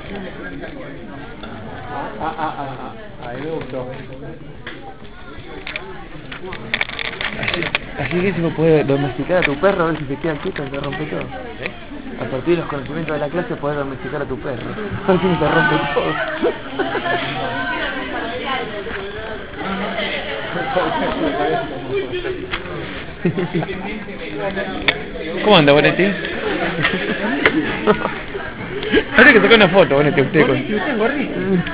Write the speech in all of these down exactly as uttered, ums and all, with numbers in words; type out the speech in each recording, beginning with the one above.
Ah, ah, ah, ah, a mí me gustó. Así, así que si vos podés domesticar a tu perro, a ver si se queda quieto y te rompe todo. ¿Eh? A partir de los conocimientos de la clase podés domesticar a tu perro. A ver si no te rompe todo. ¿Cómo anda, Bonetti? Hay que sacar una foto, Bonetti, usted con... Yo tengo gorrito.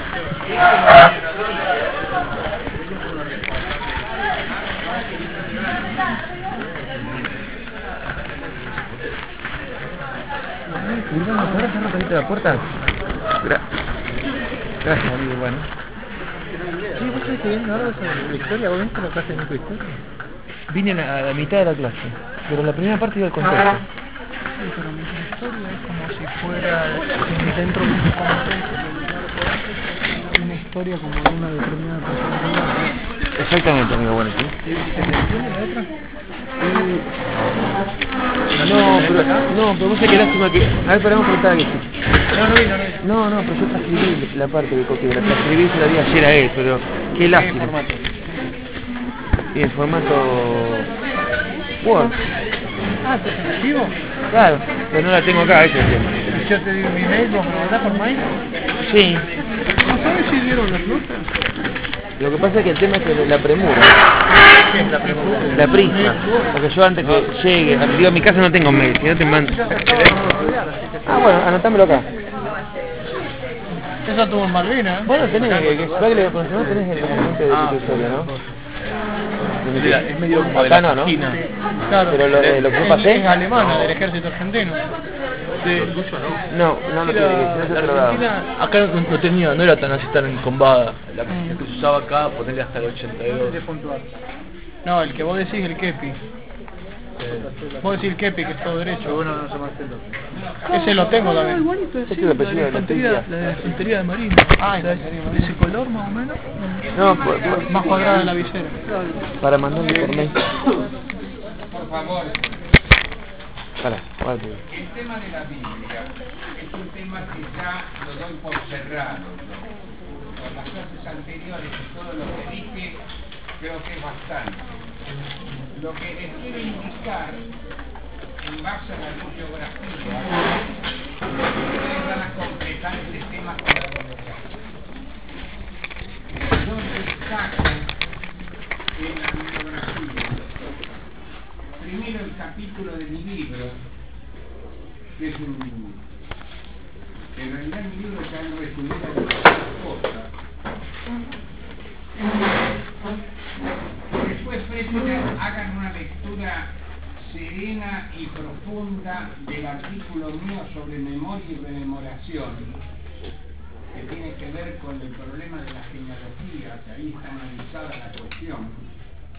Mirá, ¿ahora cerró todavía la puerta? Gra Gracias, amigo, bueno. Sí, vos estás viendo algo sobre la historia, vos viste la clase de tu historia. Vine a la mitad de la clase, pero la primera parte iba al contexto. Sí, pero mi historia es como si fuera dentro de un contexto, una historia como de una determinada persona. Exactamente, amigo, bueno, ¿sí? ¿Se entiende la letra? No, pero, no, pero vos sabés que lástima que... A ver, paramos por estar aquí. No, no vi, no vi. No, no, pero yo transcribí la parte que copié, la transcribí y se la di ayer a él, pero qué lástima. ¿Qué formato? Y en formato... Word. Ah, ¿te es archivo? Claro, pero no la tengo acá, ese es el tema. ¿Y yo te digo mi mail, vos me mandás por mail? Sí. ¿No sabes si dieron las notas? Lo que pasa es que el tema es que la premura. ¿Qué es la premura? La prisa. Porque yo antes que llegue, digo, en mi casa no tengo mail, si no te mando. Ah, bueno, anotámelo acá. Eso tuvo en Malvinas, ¿eh? Vos no tenés, que, que, que, por no tenés el componente de tu historia, ¿no? Mira, es medio como de Acá la no, ¿no? cocina. Claro, Pero lo, de, lo que yo pasé... es alemana, del ejército argentino. Sí, No, no lo sí, tiene, la, que si no yo la te lo daba. Argentina acá no, no tenía, no era tan así tan encombada. La que, que se usaba acá, ponerle hasta el ochenta y dos. No, el que vos decís, el Kepi. Vos decís el Kepi, que es todo derecho. Bueno, no se llama este. Ese lo tengo también. Igualito, Este sí, es el la apellido de de la infantería, tía. la de infantería de marina. Ah, O sea, infantería de de ese color más o menos. No, por, por, Más cuadrada de la visera. para mandarle por mail. Por favor, Para, guarda. el tema de la Biblia es un tema que ya lo doy por cerrado. Con las clases anteriores y todo lo que dije, creo que es bastante. Lo que les quiero indicar, en base a la bibliografía, ustedes van a completar este tema con la bibliografía. Yo destaco en la bibliografía primero el capítulo de mi libro, que es un... en realidad mi libro ya no resumía muchas cosas. Después prefiero que hagan una lectura serena y profunda del artículo mío sobre memoria y rememoración, que tiene que ver con el problema de la genealogía, que ahí está analizada la cuestión.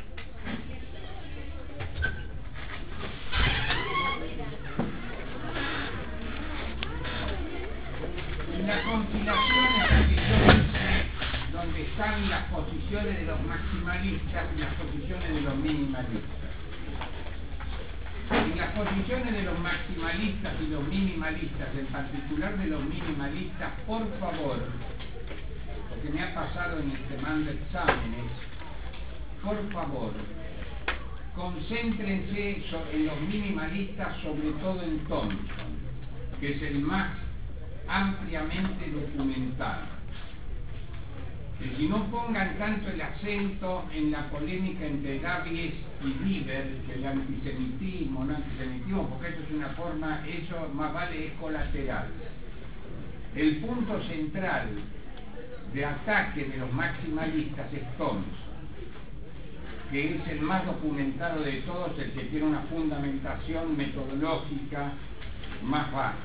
La compilación es la que yo hice, donde están las posiciones de los maximalistas y las posiciones de los minimalistas. Y las posiciones de los maximalistas y los minimalistas, en particular de los minimalistas, por favor, porque me ha pasado en el semana de exámenes, por favor, concéntrense en los minimalistas, sobre todo en Thompson, que es el más ampliamente documentado. Que si no pongan tanto el acento en la polémica entre Davies y Lieber, que el antisemitismo, no antisemitismo, porque eso es una forma, eso más vale es colateral. El punto central de ataque de los maximalistas es Thompson, que es el más documentado de todos, el que tiene una fundamentación metodológica más vasta.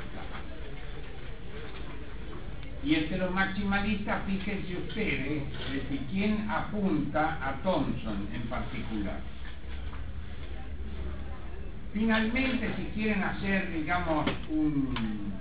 Y entre los maximalistas, fíjense ustedes, de quién apunta a Thompson en particular. Finalmente, si quieren hacer, digamos, un,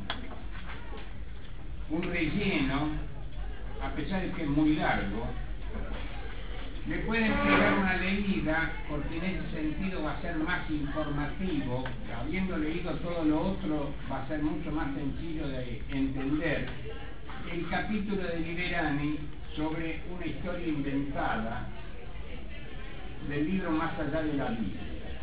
un relleno, a pesar de que es muy largo, le pueden pegar una leída, porque en ese sentido va a ser más informativo. Habiendo leído todo lo otro, va a ser mucho más sencillo de entender. el capítulo de Liberani sobre una historia inventada del libro Más allá de la Biblia.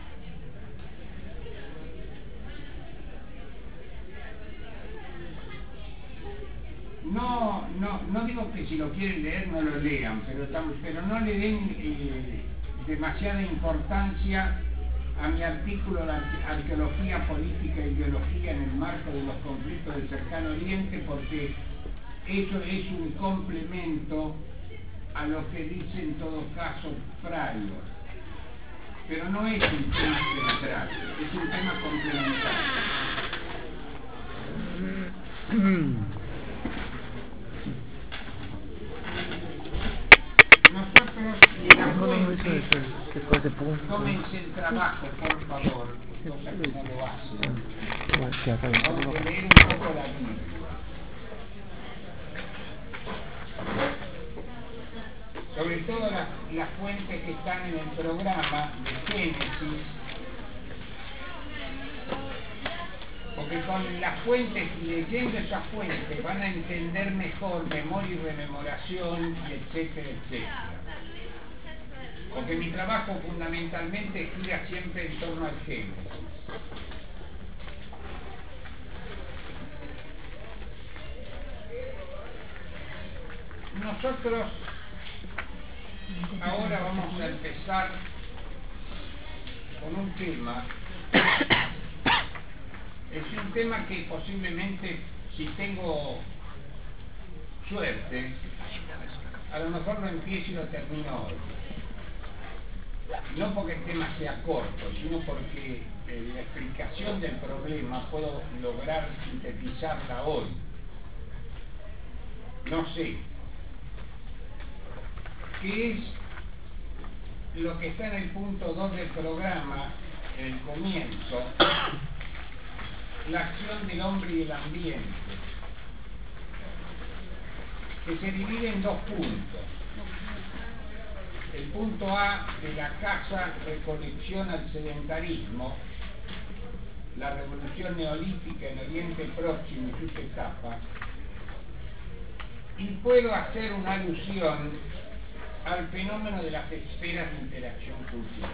No, no, no digo que si lo quieren leer no lo lean, pero, pero no le den eh, demasiada importancia a mi artículo de Arqueología Política e Ideología en el marco de los conflictos del Cercano Oriente, porque eso es un complemento a lo que dice en todo caso Freiberg, pero no es un tema central, es un tema complementario. Nosotros, la fuente, tómense el trabajo, por favor, cosa que no lo hacen. Vamos a leer un poco la Biblia. Sobre todo las, las fuentes que están en el programa de Génesis, porque con las fuentes, leyendo esas fuentes, van a entender mejor memoria y rememoración, y etcétera, etcétera. Porque mi trabajo fundamentalmente gira siempre en torno al Génesis. Nosotros ahora vamos a empezar con un tema. Es un tema que posiblemente, si tengo suerte, a lo mejor lo empiezo y lo termino hoy. No porque el tema sea corto, sino porque eh, la explicación del problema puedo lograr sintetizarla hoy. No sé. ¿Qué es lo que está en el punto dos del programa, en el comienzo? La acción del hombre y el ambiente, que se divide en dos puntos. El punto A, de la caza, recolección al sedentarismo, la revolución neolítica en Oriente Próximo y sus etapas, y puedo hacer una alusión al fenómeno de las esferas de interacción cultural.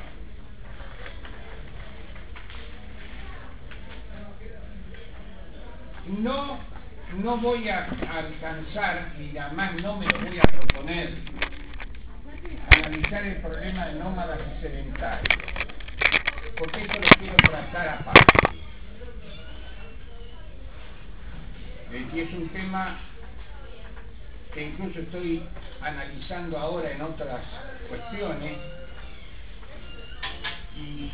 No, no voy a alcanzar, y además no me lo voy a proponer, analizar el problema de nómadas y sedentarios, porque eso lo quiero tratar aparte. Y es un tema que incluso estoy analizando ahora en otras cuestiones, y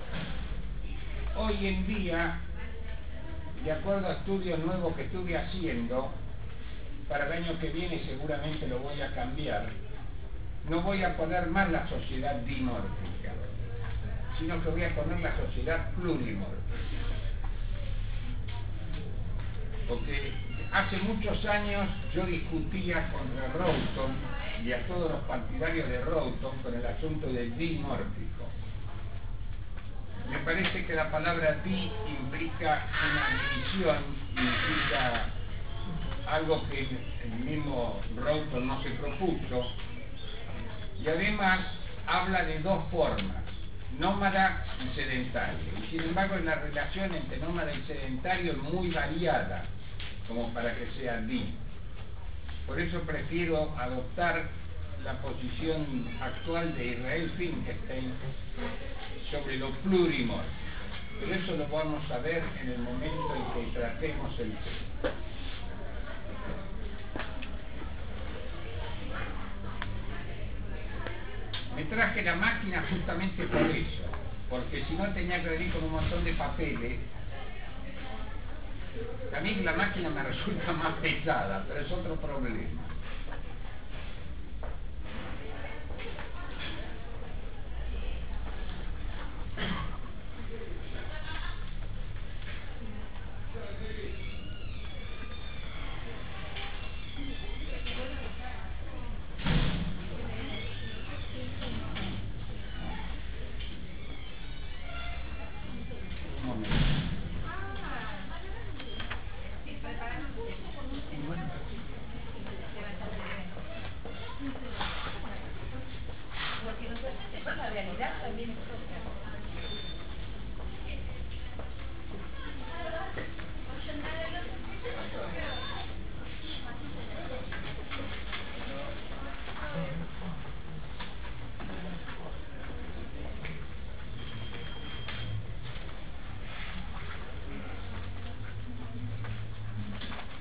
hoy en día, de acuerdo a estudios nuevos que estuve haciendo, para el año que viene seguramente lo voy a cambiar, no voy a poner más la sociedad dimórfica, sino que voy a poner la sociedad plurimórfica. Porque hace muchos años yo discutía contra Rawton y a todos los partidarios de Rawton con el asunto del dimórfico. Me parece que la palabra di implica una división, implica algo que el mismo Rawton no se propuso, y además habla de dos formas, nómada y sedentario. Y sin embargo, la relación entre nómada y sedentario es muy variada, como para que sea di. Por eso prefiero adoptar la posición actual de Israel Finkelstein sobre lo plurimórfico. Pero eso lo vamos a ver en el momento en que tratemos el tema. Me traje la máquina justamente por eso, porque si no tenía que venir con un montón de papeles. A mí la máquina me resulta más pesada, pero es otro problema.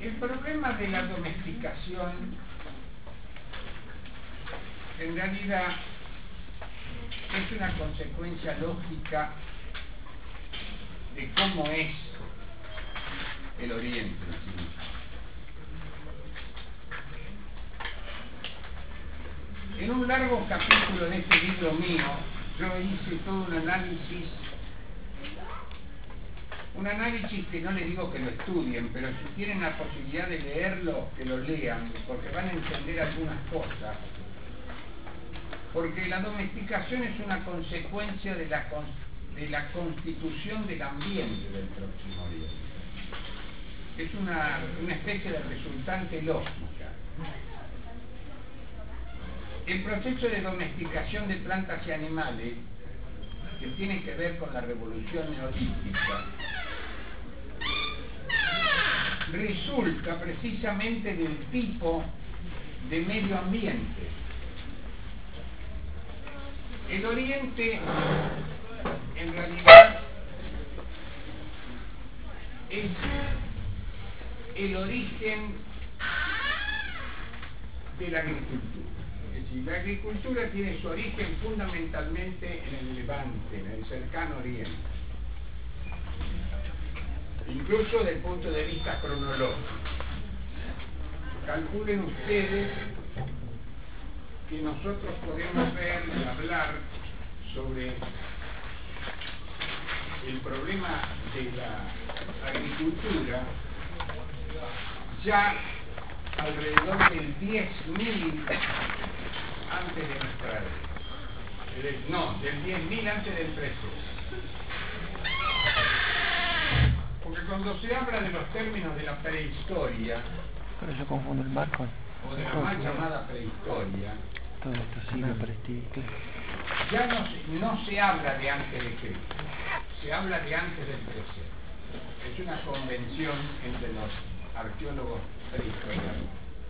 El problema de la domesticación en realidad es una consecuencia lógica de cómo es el Oriente en sí mismo. En un largo capítulo de este libro mío, yo hice todo un análisis, un análisis que no les digo que lo estudien, pero si tienen la posibilidad de leerlo, que lo lean, porque van a entender algunas cosas. Porque la domesticación es una consecuencia de la, de la constitución del ambiente del Próximo Oriente. Es una, una especie de resultante lógica. El proceso de domesticación de plantas y animales, que tiene que ver con la revolución neolítica, resulta precisamente del tipo de medio ambiente. El Oriente, en realidad, es el origen de la agricultura. Es decir, la agricultura tiene su origen fundamentalmente en el Levante, en el cercano Oriente. Incluso desde el punto de vista cronológico. Calculen ustedes que nosotros podemos ver y hablar sobre el problema de la agricultura ya alrededor del diez mil antes de nuestra era. No, del diez mil antes del Cristo. Porque cuando se habla de los términos de la prehistoria, pero yo confundo el marco o de la mal llamada prehistoria, todo esto sí me parece ya no se, no se habla de antes de Cristo, se habla de antes del presente. Es una convención entre los arqueólogos prehistorianos.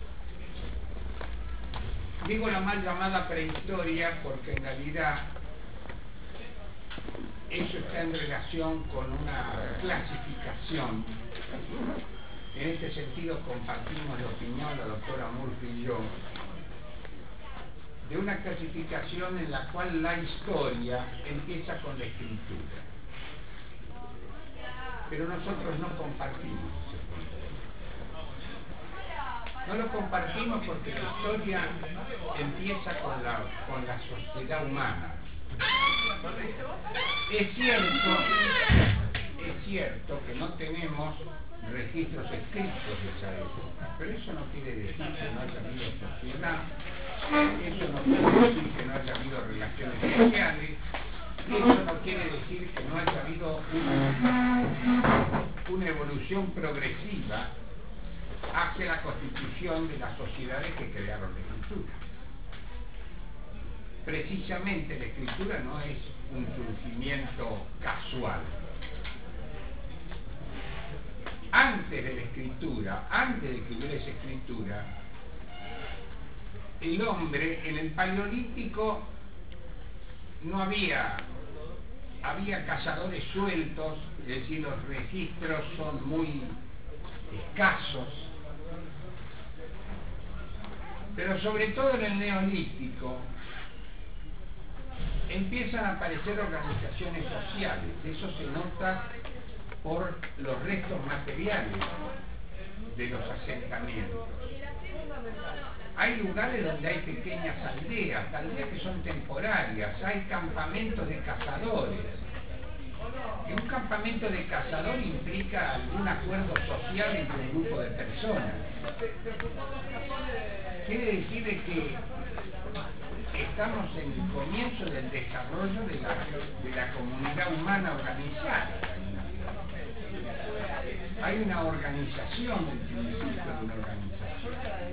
Digo la mal llamada prehistoria porque en realidad eso está en relación con una clasificación. En este sentido compartimos la opinión, la doctora Murphy y yo, de una clasificación en la cual la historia empieza con la escritura. Pero nosotros no compartimos ese punto. No lo compartimos porque la historia empieza con la, con la sociedad humana. Es cierto, es cierto que no tenemos registros escritos de esa época, pero eso no quiere decir que no haya habido sociedad, eso no quiere decir que no haya habido relaciones sociales, eso no quiere decir que no haya habido una, una evolución progresiva hacia la constitución de las sociedades que crearon la escritura. Precisamente la escritura no es un surgimiento casual. Antes de la escritura, antes de que hubiera esa escritura, el hombre en el Paleolítico no había, había cazadores sueltos, es decir, los registros son muy escasos, pero sobre todo en el Neolítico empiezan a aparecer organizaciones sociales. Eso se nota por los restos materiales de los asentamientos. Hay lugares donde hay pequeñas aldeas, aldeas que son temporarias, hay campamentos de cazadores. Y un campamento de cazador implica algún acuerdo social entre un grupo de personas. Quiere decir de que estamos en el comienzo del desarrollo de la, de la comunidad humana organizada. Hay una organización, el principio de una organización.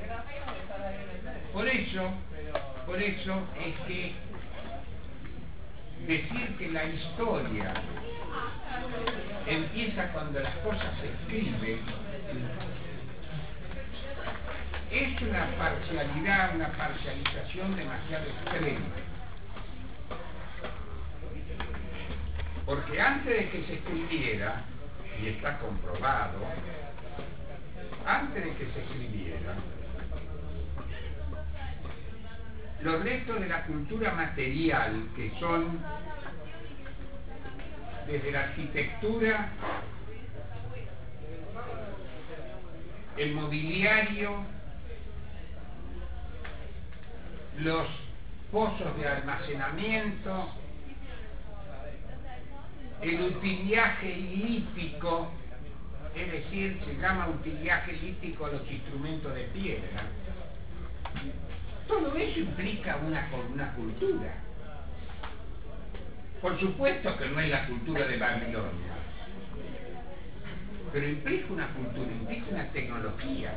Por eso, por eso es que decir que la historia empieza cuando las cosas se escriben es una parcialidad, una parcialización demasiado extrema. Porque antes de que se escribiera, y está comprobado, antes de que se escribiera, los restos de la cultura material, que son desde la arquitectura, el mobiliario, los pozos de almacenamiento, el utillaje lítico, es decir, se llama utillaje lítico a los instrumentos de piedra. Todo eso implica una, una cultura. Por supuesto que no es la cultura de Babilonia, pero implica una cultura, implica una tecnología.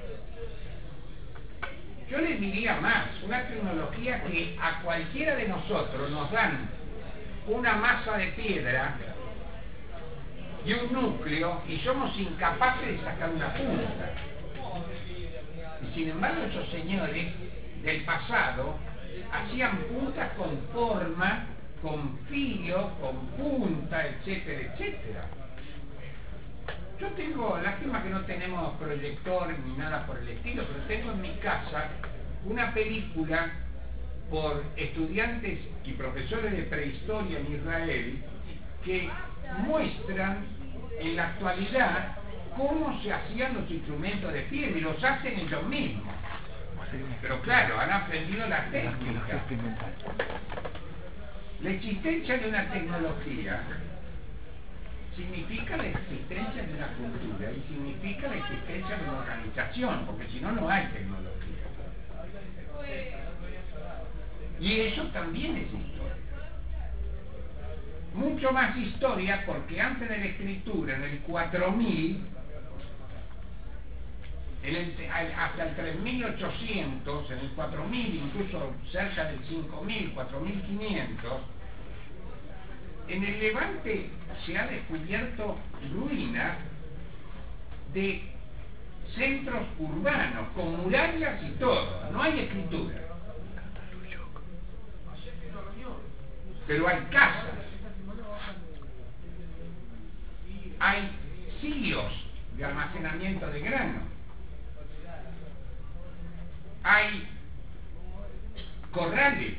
Yo les diría más, una tecnología que a cualquiera de nosotros nos dan una masa de piedra y un núcleo y somos incapaces de sacar una punta. Y sin embargo esos señores del pasado hacían puntas con forma, con filo, con punta, etcétera, etcétera. Yo tengo, lástima que no tenemos proyector ni nada por el estilo, pero tengo en mi casa una película por estudiantes y profesores de prehistoria en Israel que muestran en la actualidad cómo se hacían los instrumentos de piedra y los hacen ellos mismos. Pero claro, han aprendido la técnica. La existencia de una tecnología significa la existencia de una cultura y significa la existencia de una organización, porque si no, no hay tecnología. Y eso también es historia. Mucho más historia porque antes de la escritura, en el cuatro mil, en el, hasta el tres mil ochocientos, en el cuatro mil, incluso cerca del cinco mil, cuatro mil quinientos, en el Levante se ha descubierto ruinas de centros urbanos, con murallas y todo. No hay escritura. Pero hay casas. Hay silos de almacenamiento de grano. Hay corrales.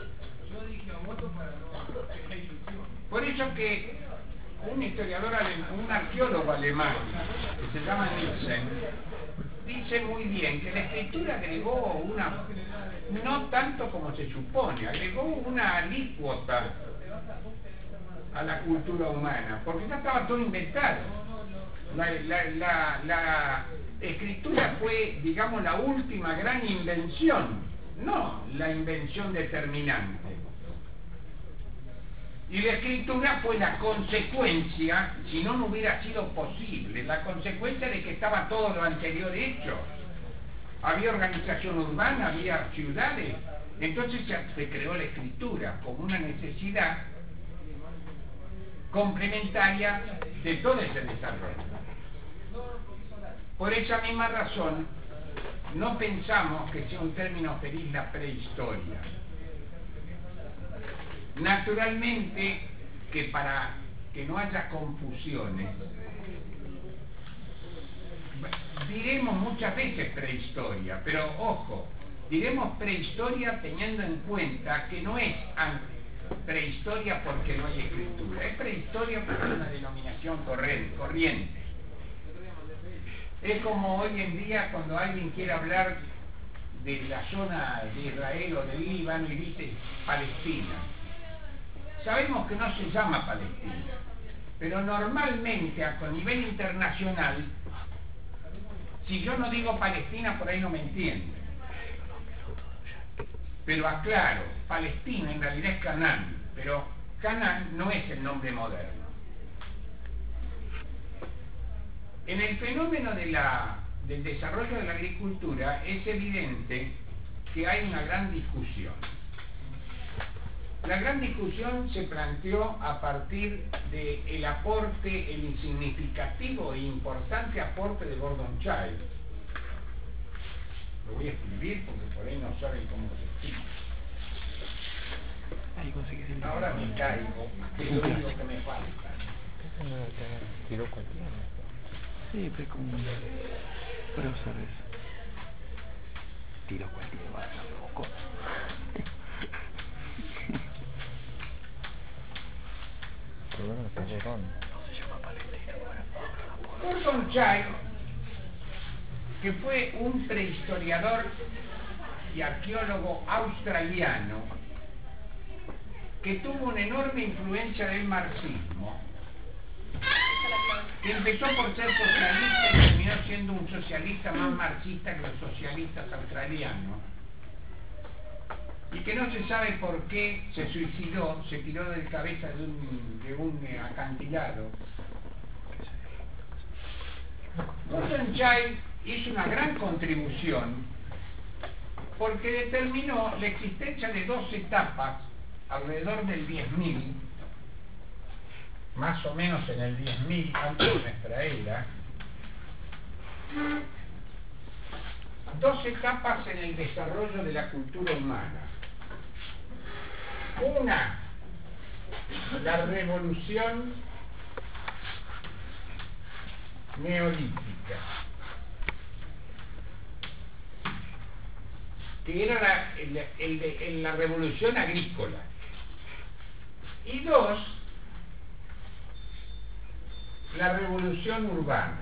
Por eso que un historiador alemán, un arqueólogo alemán, que se llama Nielsen, dice muy bien que la escritura agregó una, no tanto como se supone, agregó una alícuota a la cultura humana, porque ya estaba todo inventado. La, la, la, la escritura fue, digamos, la última gran invención, no la invención determinante. Y la escritura fue la consecuencia, si no, no hubiera sido posible, la consecuencia de que estaba todo lo anterior hecho. Había organización urbana, había ciudades, entonces se creó la escritura como una necesidad complementaria de todo ese desarrollo. Por esa misma razón, no pensamos que sea un término feliz la prehistoria. Naturalmente que para que no haya confusiones, diremos muchas veces prehistoria, pero ojo, diremos prehistoria teniendo en cuenta que no es prehistoria porque no hay escritura, es prehistoria porque es una denominación corriente. Es como hoy en día cuando alguien quiere hablar de la zona de Israel o del Líbano y dice Palestina. Sabemos que no se llama Palestina, pero normalmente a nivel internacional, si yo no digo Palestina, por ahí no me entienden. Pero aclaro, Palestina en realidad es Canaán, pero Canaán no es el nombre moderno. En el fenómeno de la, del desarrollo de la agricultura es evidente que hay una gran discusión. La gran discusión se planteó a partir del aporte, el insignificativo e importante aporte de Gordon Childe. Lo voy a escribir porque por ahí no saben cómo se escribe. Ahora me caigo, que es lo único que me falta. Sí, pero es como un prócer eso. Tiro cualquier bala, foco. Gordon Childe, que fue un prehistoriador y arqueólogo australiano que tuvo una enorme influencia del marxismo, que empezó por ser socialista y terminó siendo un socialista más marxista que los socialistas australianos, y que no se sabe por qué se suicidó, se tiró de cabeza de un, de un acantilado. Gordon Childe hizo una gran contribución porque determinó la existencia de dos etapas alrededor del diez mil, más o menos en el diez mil antes de nuestra era, dos etapas en el desarrollo de la cultura humana. Una, la revolución neolítica, que era la, el, el, el, la revolución agrícola. Y dos, la revolución urbana.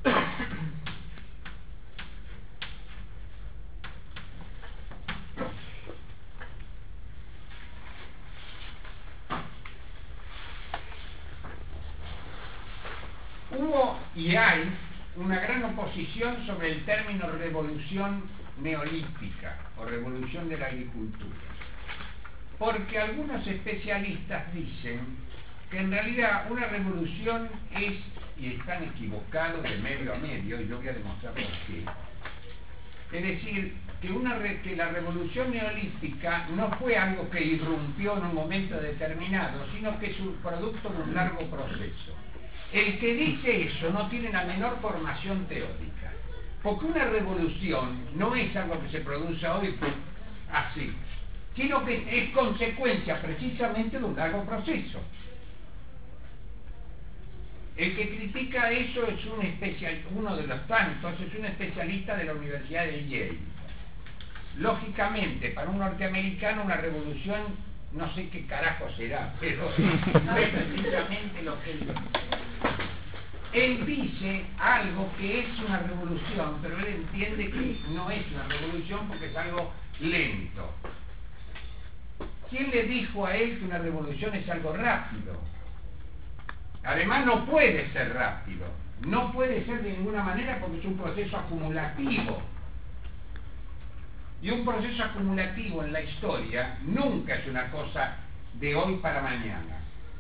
Hubo y hay una gran oposición sobre el término revolución neolítica o revolución de la agricultura, porque algunos especialistas dicen que en realidad una revolución es, y están equivocados de medio a medio, y yo voy a demostrar por qué. Es decir, que, una re, que la revolución neolítica no fue algo que irrumpió en un momento determinado, sino que es un producto de un largo proceso. El que dice eso no tiene la menor formación teórica, porque una revolución no es algo que se produce hoy así, sino que es consecuencia precisamente de un largo proceso. El que critica eso es un especial, uno de los tantos, es un especialista de la Universidad de Yale. Lógicamente, para un norteamericano una revolución, no sé qué carajo será, pero no es precisamente lo que él dice. Él dice algo que es una revolución, pero él entiende que no es una revolución porque es algo lento. ¿Quién le dijo a él que una revolución es algo rápido? Además no puede ser rápido, no puede ser de ninguna manera porque es un proceso acumulativo. Y un proceso acumulativo en la historia nunca es una cosa de hoy para mañana.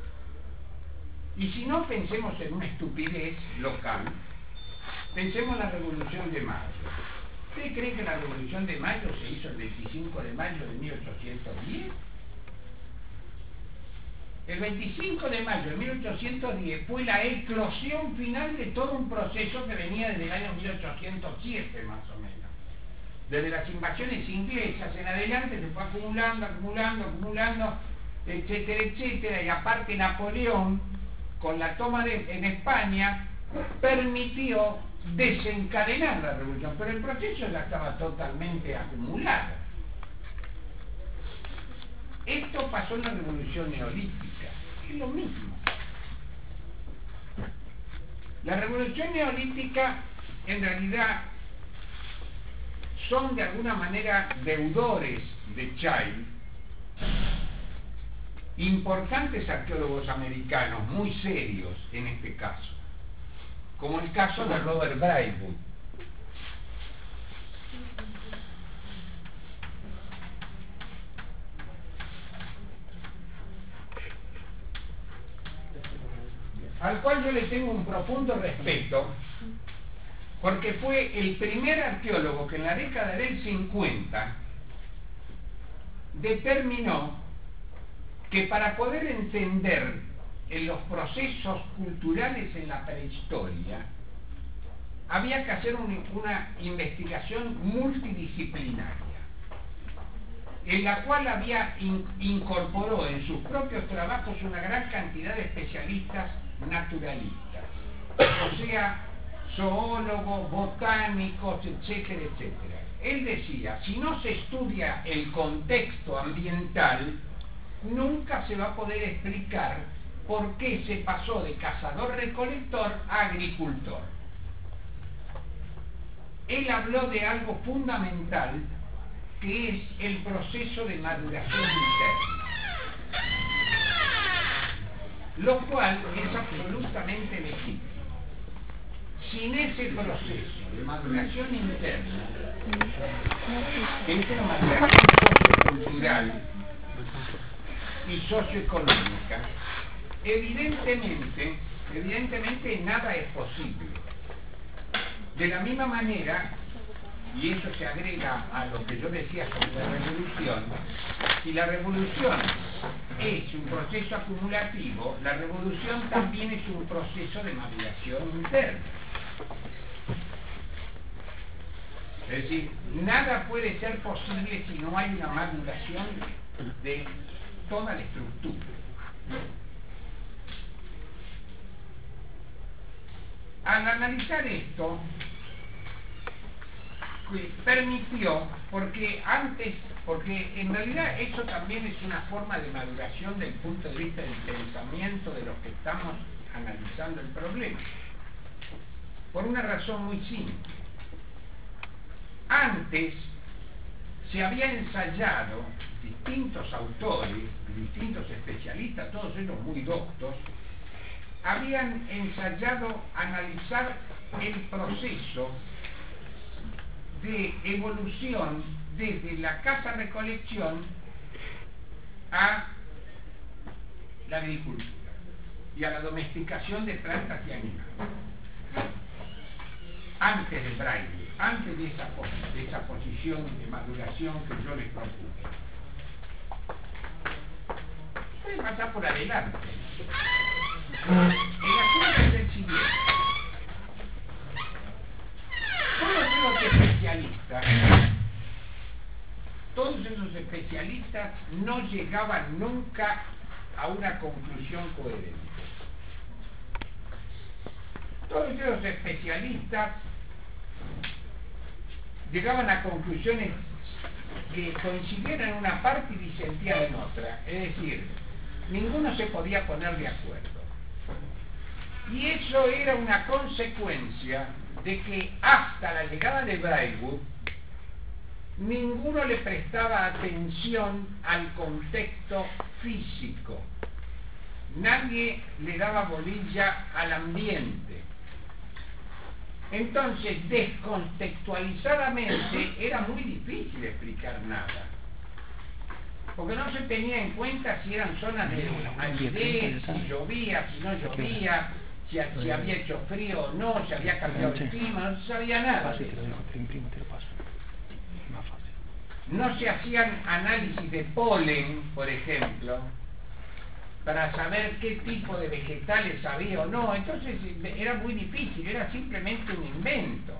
Y si no, pensemos en una estupidez local, pensemos en la Revolución de Mayo. ¿Usted cree que la Revolución de Mayo se hizo el veinticinco de mayo de mil ochocientos diez? El veinticinco de mayo de mil ochocientos diez fue la eclosión final de todo un proceso que venía desde el año mil ochocientos siete más o menos. Desde las invasiones inglesas en adelante se fue acumulando, acumulando, acumulando, etcétera, etcétera, y aparte Napoleón, con la toma de, en España, permitió desencadenar la revolución, pero el proceso ya estaba totalmente acumulado. Esto pasó en la revolución neolítica, es lo mismo. La revolución neolítica, en realidad, son de alguna manera deudores de Childe, importantes arqueólogos americanos, muy serios en este caso, como el caso de Robert Braidwood. Al cual yo le tengo un profundo respeto, porque fue el primer arqueólogo que en la década del cincuenta determinó que para poder entender en los procesos culturales en la prehistoria había que hacer un, una investigación multidisciplinaria, en la cual había in, incorporó en sus propios trabajos una gran cantidad de especialistas naturalistas, o sea, zoólogos, botánicos, etcétera, etcétera. Él decía, si no se estudia el contexto ambiental, nunca se va a poder explicar por qué se pasó de cazador-recolector a agricultor. Él habló de algo fundamental, que es el proceso de maduración interna, lo cual es absolutamente legítimo. Sin ese proceso de maduración interna, que es una maduración sociocultural y socioeconómica, evidentemente, evidentemente nada es posible. De la misma manera, y eso se agrega a lo que yo decía sobre la revolución, si la revolución es un proceso acumulativo, la revolución también es un proceso de maduración interna. Es decir, nada puede ser posible si no hay una maduración de toda la estructura. Al analizar esto, permitió, porque antes, porque en realidad eso también es una forma de maduración del punto de vista del pensamiento de los que estamos analizando el problema, por una razón muy simple. Antes se había ensayado, distintos autores, distintos especialistas, todos ellos muy doctos, habían ensayado analizar el proceso de evolución desde la caza-recolección a la agricultura y a la domesticación de plantas y animales. Antes de Braille, antes de esa, de esa posición de maduración que yo les propuse. Voy a pasar por adelante. El asunto es el siguiente. Todos esos especialistas, todos esos especialistas no llegaban nunca a una conclusión coherente. Todos esos especialistas llegaban a conclusiones que coincidieran en una parte y disentían en otra. Es decir, ninguno se podía poner de acuerdo. Y eso era una consecuencia de que hasta la llegada de Braidwood ninguno le prestaba atención al contexto físico. Nadie le daba bolilla al ambiente. Entonces, descontextualizadamente, era muy difícil explicar nada. Porque no se tenía en cuenta si eran zonas de aridez, si llovía, si no llovía, si, si había hecho frío o no, si había cambiado el clima, no se sabía nada. No se hacían análisis de polen, por ejemplo, para saber qué tipo de vegetales había o no. Entonces era muy difícil, era simplemente un invento.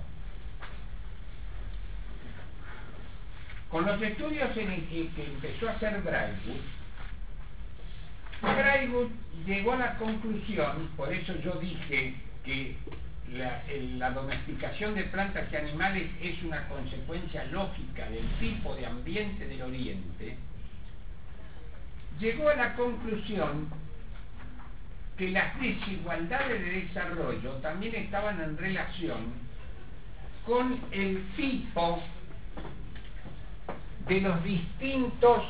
Con los estudios en el que, que empezó a hacer Braidwood, Braidwood llegó a la conclusión, por eso yo dije que la, el, la domesticación de plantas y animales es una consecuencia lógica del tipo de ambiente del Oriente, llegó a la conclusión que las desigualdades de desarrollo también estaban en relación con el tipo de los distintos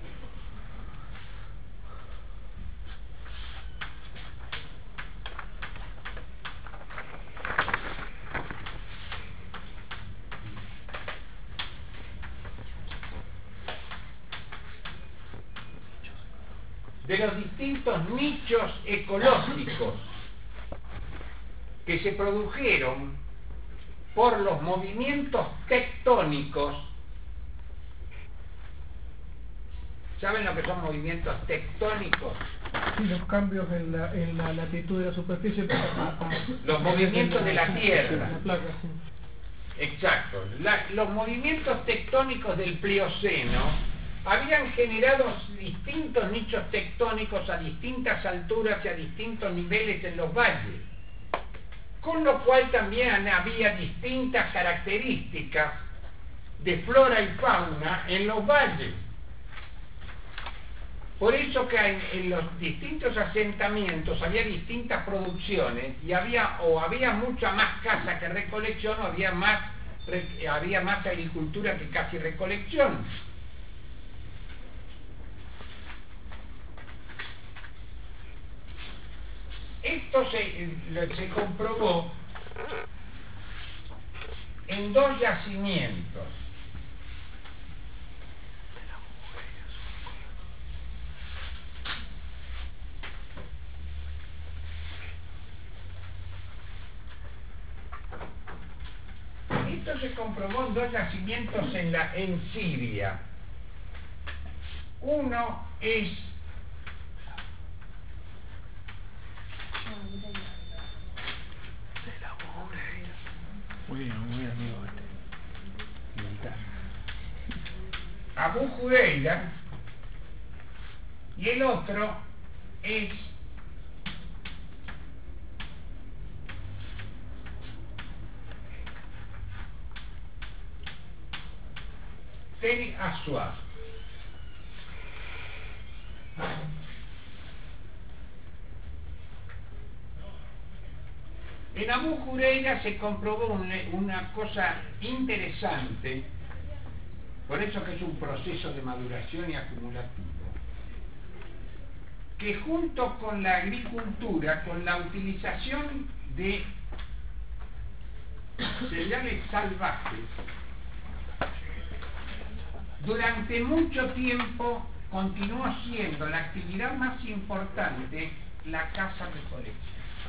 de los distintos nichos ecológicos que se produjeron por los movimientos tectónicos. ¿Saben lo que son movimientos tectónicos? Sí, los cambios en la, en la latitud de la superficie. A, a, los movimientos de la Tierra. La placa, sí. Exacto. La, los movimientos tectónicos del Plioceno habían generado distintos nichos tectónicos a distintas alturas y a distintos niveles en los valles, con lo cual también había distintas características de flora y fauna en los valles. Por eso que en, en los distintos asentamientos había distintas producciones y había o había mucha más caza que recolección, o había más, re, había más agricultura que casi recolección. Esto se, se comprobó en dos yacimientos. Esto se comprobó en dos yacimientos en, la, en Siria. Uno es Muy bien, muy bien, amigo. Este. Militar. Abu Judeira, y el otro es Tel Aswad. En Abu Judeira se comprobó un, una cosa interesante, por eso que es un proceso de maduración y acumulativo, que junto con la agricultura, con la utilización de cereales salvajes, durante mucho tiempo continuó siendo la actividad más importante la caza-recolección.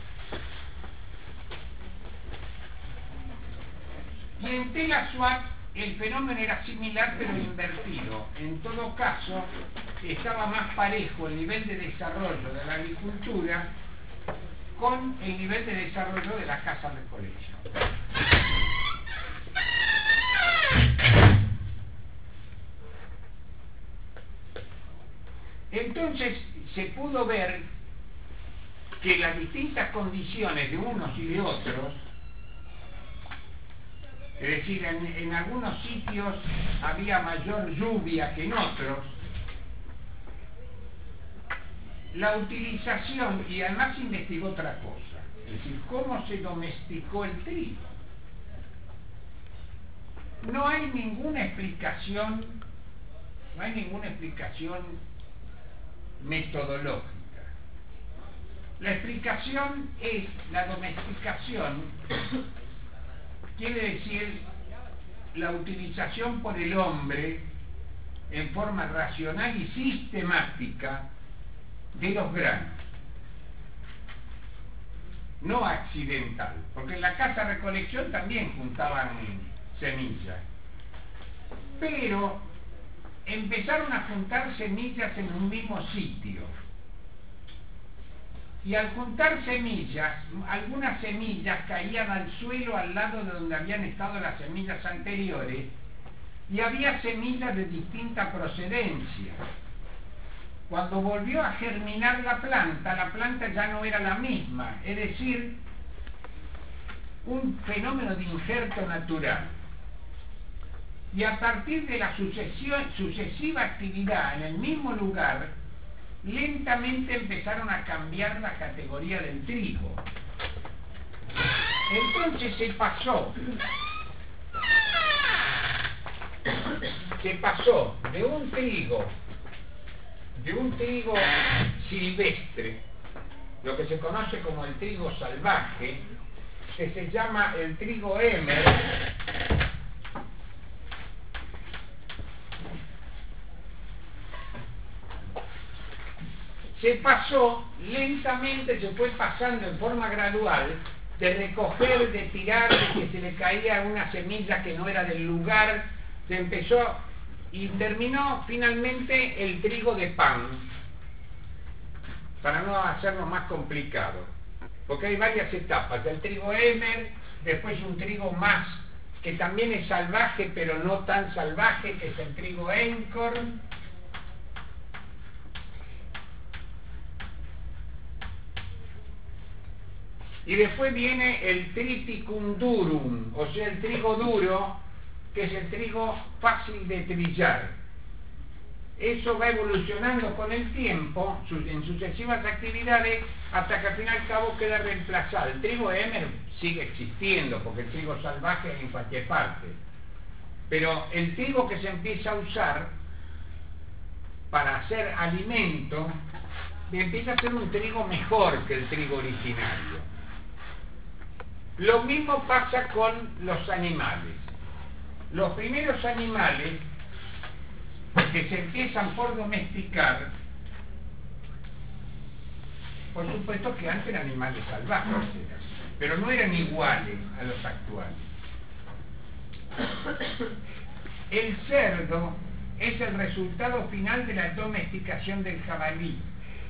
Y en Tel Aswad el fenómeno era similar pero invertido. En todo caso, estaba más parejo el nivel de desarrollo de la agricultura con el nivel de desarrollo de la caza-recolección. Entonces se pudo ver que las distintas condiciones de unos y de otros, es decir, en, en algunos sitios había mayor lluvia que en otros, la utilización, y además investigó otra cosa, es decir, cómo se domesticó el trigo. No hay ninguna explicación, no hay ninguna explicación metodológica. La explicación es la domesticación, quiere decir la utilización por el hombre en forma racional y sistemática de los granos, no accidental, porque en la caza-recolección también juntaban semillas, pero empezaron a juntar semillas en un mismo sitio. Y al juntar semillas, algunas semillas caían al suelo al lado de donde habían estado las semillas anteriores, y había semillas de distinta procedencia. Cuando volvió a germinar la planta, la planta ya no era la misma, es decir, un fenómeno de injerto natural. Y a partir de la sucesión, sucesiva actividad en el mismo lugar, lentamente empezaron a cambiar la categoría del trigo. Entonces se pasó, se pasó de un trigo, de un trigo silvestre, lo que se conoce como el trigo salvaje, que se llama el trigo Emmer, se pasó lentamente, se fue pasando en forma gradual, de recoger, de tirar, de que se le caía una semilla que no era del lugar, se empezó y terminó finalmente el trigo de pan, para no hacerlo más complicado, porque hay varias etapas, el trigo Emmer, después un trigo más que también es salvaje pero no tan salvaje, que es el trigo Einkorn. Y después viene el triticum durum, o sea, el trigo duro, que es el trigo fácil de trillar. Eso va evolucionando con el tiempo, en sucesivas actividades, hasta que al fin y al cabo queda reemplazado. El trigo Emmer sigue existiendo, porque el trigo salvaje hay en cualquier parte. Pero el trigo que se empieza a usar para hacer alimento, empieza a ser un trigo mejor que el trigo originario. Lo mismo pasa con los animales. Los primeros animales que se empiezan por domesticar, por supuesto que antes eran animales salvajes, pero no eran iguales a los actuales. El cerdo es el resultado final de la domesticación del jabalí.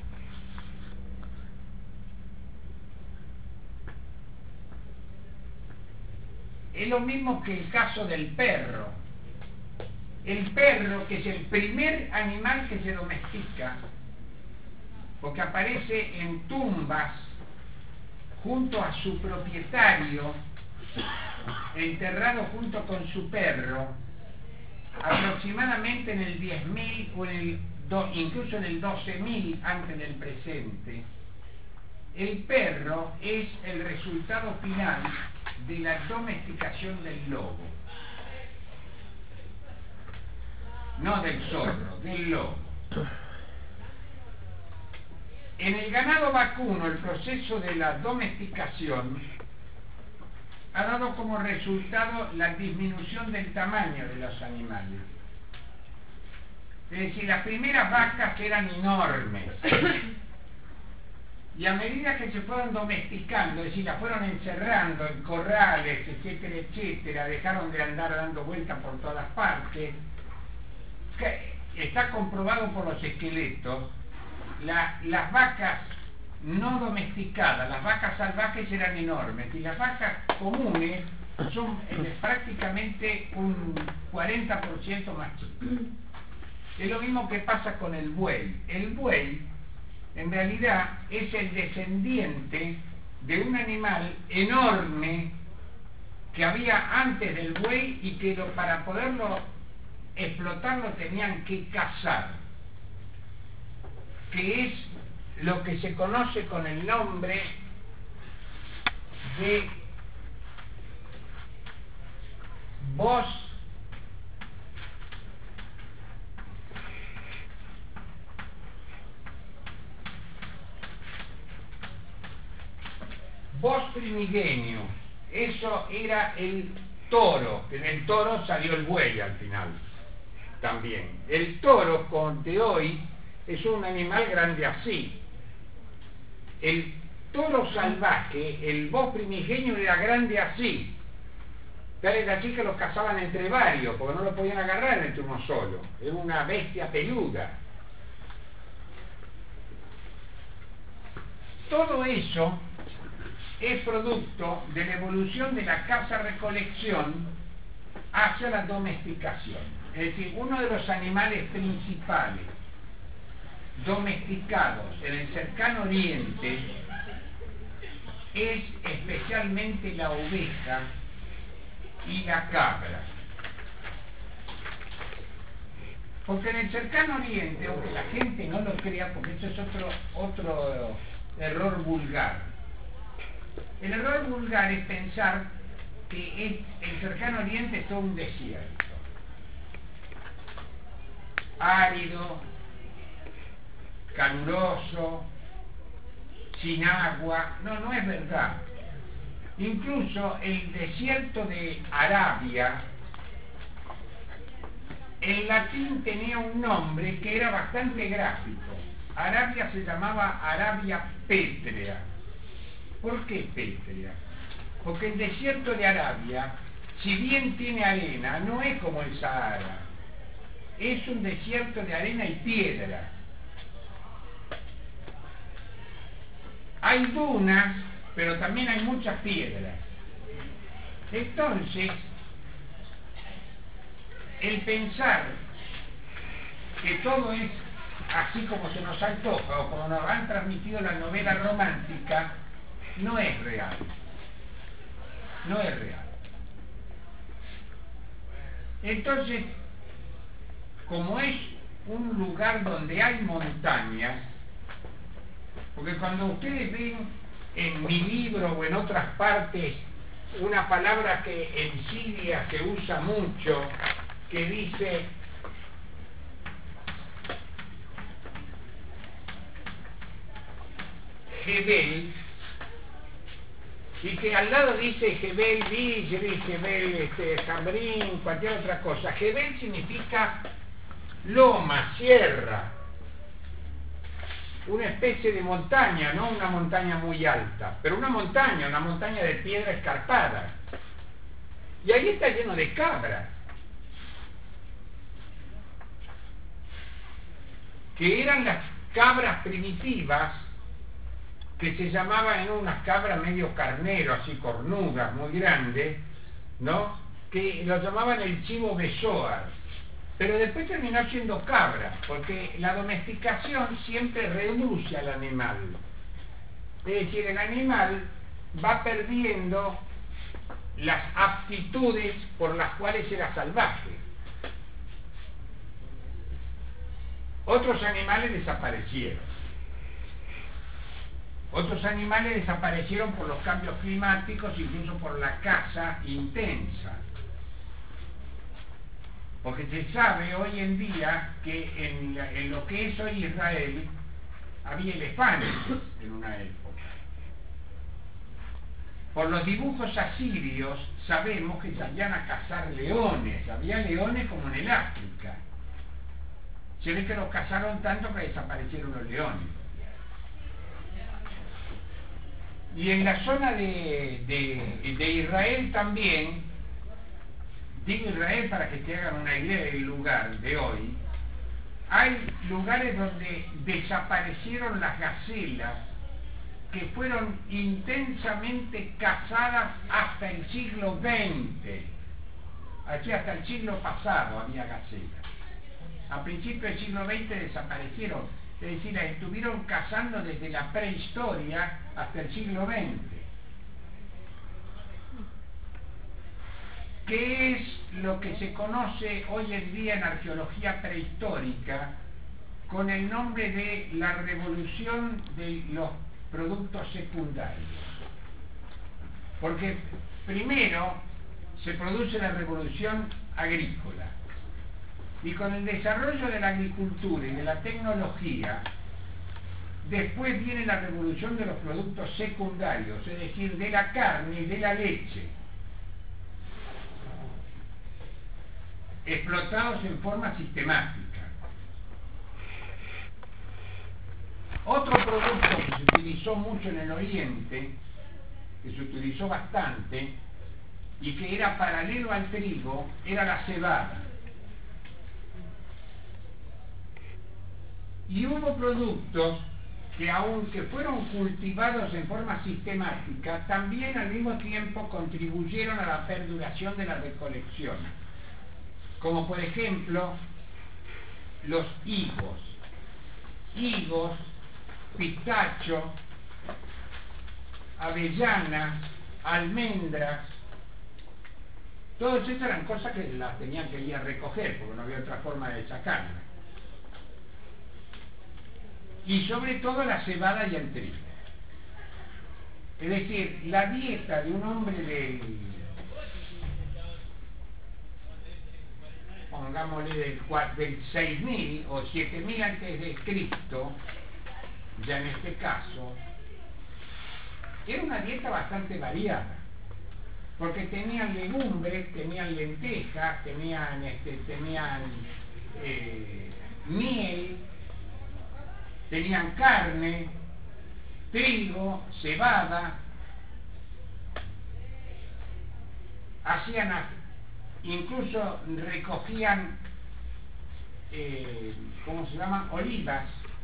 Es lo mismo que el caso del perro. El perro, que es el primer animal que se domestica, porque aparece en tumbas junto a su propietario, enterrado junto con su perro, aproximadamente en el diez mil o en el do, incluso en el doce mil antes del presente. El perro es el resultado final de la domesticación del lobo, no del zorro, del lobo. En el ganado vacuno, el proceso de la domesticación ha dado como resultado la disminución del tamaño de los animales. Es decir, las primeras vacas eran enormes, y a medida que se fueron domesticando, es decir, las fueron encerrando en corrales, etcétera, etcétera, dejaron de andar dando vueltas por todas partes, que está comprobado por los esqueletos, la, las vacas no domesticadas, las vacas salvajes eran enormes, y las vacas comunes son eh, prácticamente un cuarenta por ciento más chicas. Es lo mismo que pasa con el buey. El buey en realidad es el descendiente de un animal enorme que había antes del buey y que lo, para poderlo explotarlo tenían que cazar, que es lo que se conoce con el nombre de bos bos primigenio. Eso era el toro, que del toro salió el buey al final también. El toro con de hoy es un animal grande así. El toro salvaje, el bos primigenio, era grande así. Era así que los cazaban entre varios, porque no lo podían agarrar entre uno solo. Era una bestia peluda. Todo eso es producto de la evolución de la caza-recolección hacia la domesticación. Es decir, uno de los animales principales domesticados en el cercano oriente es especialmente la oveja y la cabra. Porque en el cercano oriente, aunque la gente no lo crea, porque eso es otro, otro error vulgar, el error vulgar es pensar que es, el cercano oriente es todo un desierto, árido, caluroso, sin agua. No, no es verdad. Incluso el desierto de Arabia, en latín tenía un nombre que era bastante gráfico. Arabia se llamaba Arabia pétrea. ¿Por qué pétrea? Porque el desierto de Arabia, si bien tiene arena, no es como el Sahara. Es un desierto de arena y piedra. Hay dunas, pero también hay muchas piedras. Entonces, el pensar que todo es así como se nos antoja o como nos han transmitido las novelas románticas no es real. No es real. Entonces, como es un lugar donde hay montañas, porque cuando ustedes ven en mi libro o en otras partes una palabra que en Siria se usa mucho, que dice Jebel, y que al lado dice Jebel Bishri, Jebel este, Jamrín, cualquier otra cosa. Jebel significa loma, sierra, una especie de montaña, no una montaña muy alta, pero una montaña, una montaña de piedra escarpada. Y ahí está lleno de cabras, que eran las cabras primitivas, que se llamaban en unas cabras medio carnero, así cornudas, muy grandes, ¿no? Que lo llamaban el chivo besoar, pero después terminó siendo cabra, porque la domesticación siempre reduce al animal. Es decir, el animal va perdiendo las aptitudes por las cuales era salvaje. Otros animales desaparecieron. Otros animales desaparecieron por los cambios climáticos, incluso por la caza intensa. Porque se sabe hoy en día que en, la, en lo que es hoy Israel había elefantes en una época. Por los dibujos asirios sabemos que salían a cazar leones, había leones como en el África. Se ve que los cazaron tanto que desaparecieron los leones. Y en la zona de, de, de Israel también, digo Israel para que te hagan una idea del lugar de hoy, hay lugares donde desaparecieron las gacelas que fueron intensamente cazadas hasta el siglo veinte. Aquí hasta el siglo pasado había gacelas. A principios del siglo veinte desaparecieron. Es decir, las estuvieron cazando desde la prehistoria hasta el siglo veinte. ¿Qué es lo que se conoce hoy en día en arqueología prehistórica con el nombre de la revolución de los productos secundarios? Porque primero se produce la revolución agrícola, y con el desarrollo de la agricultura y de la tecnología, después viene la revolución de los productos secundarios, es decir, de la carne y de la leche, explotados en forma sistemática. Otro producto que se utilizó mucho en el Oriente, que se utilizó bastante, y que era paralelo al trigo, era la cebada. Y hubo productos que, aunque fueron cultivados en forma sistemática, también al mismo tiempo contribuyeron a la perduración de la recolección, como por ejemplo los higos, higos, pistacho, avellana, almendras. Todas estas eran cosas que las tenían que ir a recoger porque no había otra forma de sacarlas. Y sobre todo la cebada y el trigo. Es decir, la dieta de un hombre del, pongámosle del, del seis mil o siete mil antes de Cristo, ya en este caso, era una dieta bastante variada, porque tenían legumbres, tenían lentejas, tenían, este, tenían eh, miel, tenían carne, trigo, cebada, hacían, incluso recogían, eh, ¿cómo se llaman? Olivas.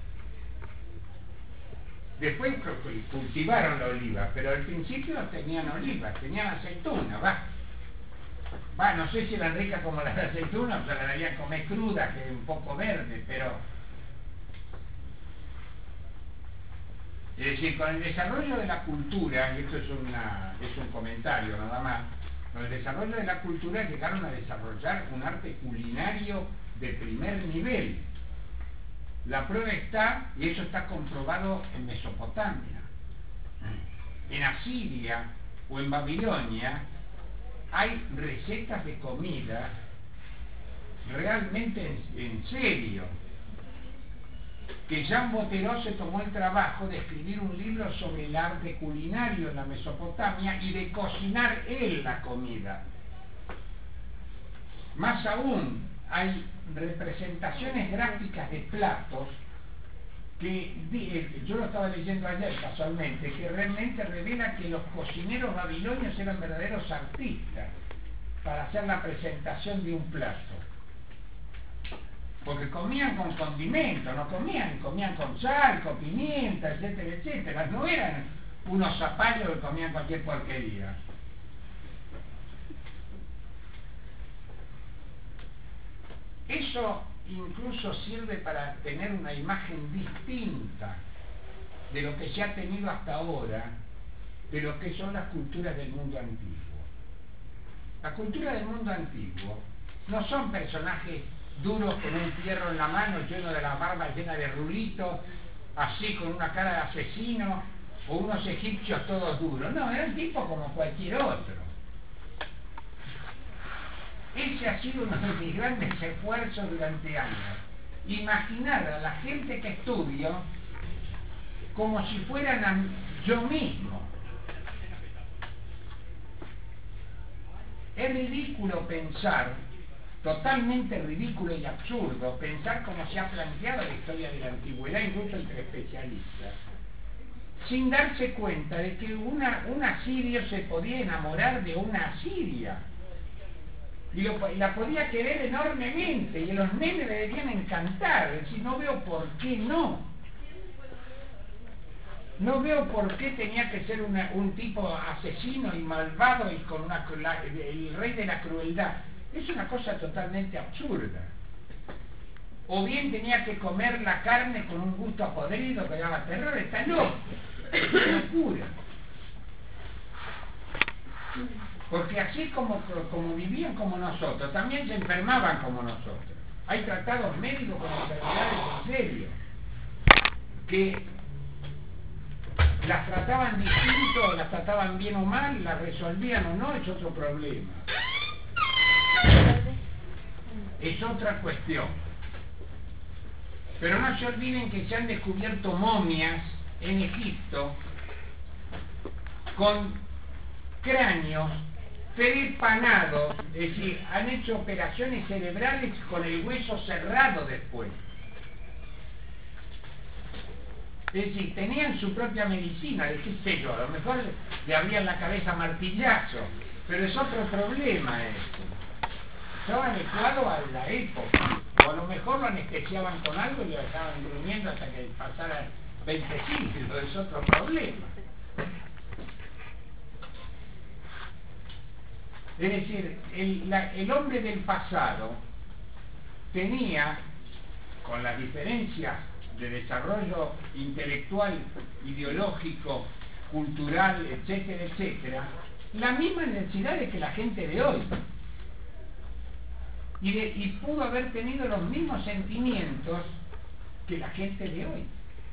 Después cultivaron la oliva, pero al principio tenían olivas, tenían aceitunas, va. Va, no sé si eran ricas como las aceitunas, o sea, las debían comer crudas, que es un poco verde, pero Es decir, con el desarrollo de la cultura, y esto es, una, es un comentario nada más, con el desarrollo de la cultura llegaron a desarrollar un arte culinario de primer nivel. La prueba está, y eso está comprobado en Mesopotamia, en Asiria o en Babilonia, hay recetas de comida realmente en, en serio, que Jean Botero se tomó el trabajo de escribir un libro sobre el arte culinario en la Mesopotamia y de cocinar él la comida. Más aún, hay representaciones gráficas de platos que, yo lo estaba leyendo ayer casualmente, que realmente revela que los cocineros babilonios eran verdaderos artistas para hacer la presentación de un plato. Porque comían con condimentos, no comían, comían con sal, con pimienta, etcétera, etcétera. No eran unos zapallos que comían cualquier porquería. Eso incluso sirve para tener una imagen distinta de lo que se ha tenido hasta ahora, de lo que son las culturas del mundo antiguo. La cultura del mundo antiguo no son personajes duros con un fierro en la mano, lleno de la barba llena de rulitos, así con una cara de asesino, o unos egipcios todos duros. No, eran tipos como cualquier otro. Ese ha sido uno de mis grandes esfuerzos durante años. Imaginar a la gente que estudio como si fueran a yo mismo. Es ridículo pensar, totalmente ridículo y absurdo, pensar como se ha planteado la historia de la antigüedad, incluso entre especialistas, sin darse cuenta de que una, un asirio se podía enamorar de una asiria. Y, lo, y la podía querer enormemente, y los nenes le debían encantar. Es decir, no veo por qué no. No veo por qué tenía que ser una, un tipo asesino y malvado y con una, la, el rey de la crueldad. Es una cosa totalmente absurda. O bien tenía que comer la carne con un gusto apodrido que daba terror. Está loco. Es una locura. Porque así como, como vivían como nosotros, también se enfermaban como nosotros. Hay tratados médicos con enfermedades en serio, que las trataban distinto, las trataban bien o mal, las resolvían o no, es otro problema. Es otra cuestión. Pero no se olviden que se han descubierto momias en Egipto con cráneos trepanados, es decir, han hecho operaciones cerebrales con el hueso cerrado después. Es decir, tenían su propia medicina, de qué sé yo, a lo mejor le abrían la cabeza a martillazo, pero es otro problema esto. Estaba adecuado a la época, o a lo mejor lo anestesiaban con algo y lo dejaban gruñendo hasta que pasara veinte siglos, es otro problema. Es decir, el, la, el hombre del pasado tenía, con las diferencias de desarrollo intelectual, ideológico, cultural, etcétera, etcétera, la misma necesidad que la gente de hoy. Y, de, y pudo haber tenido los mismos sentimientos que la gente de hoy.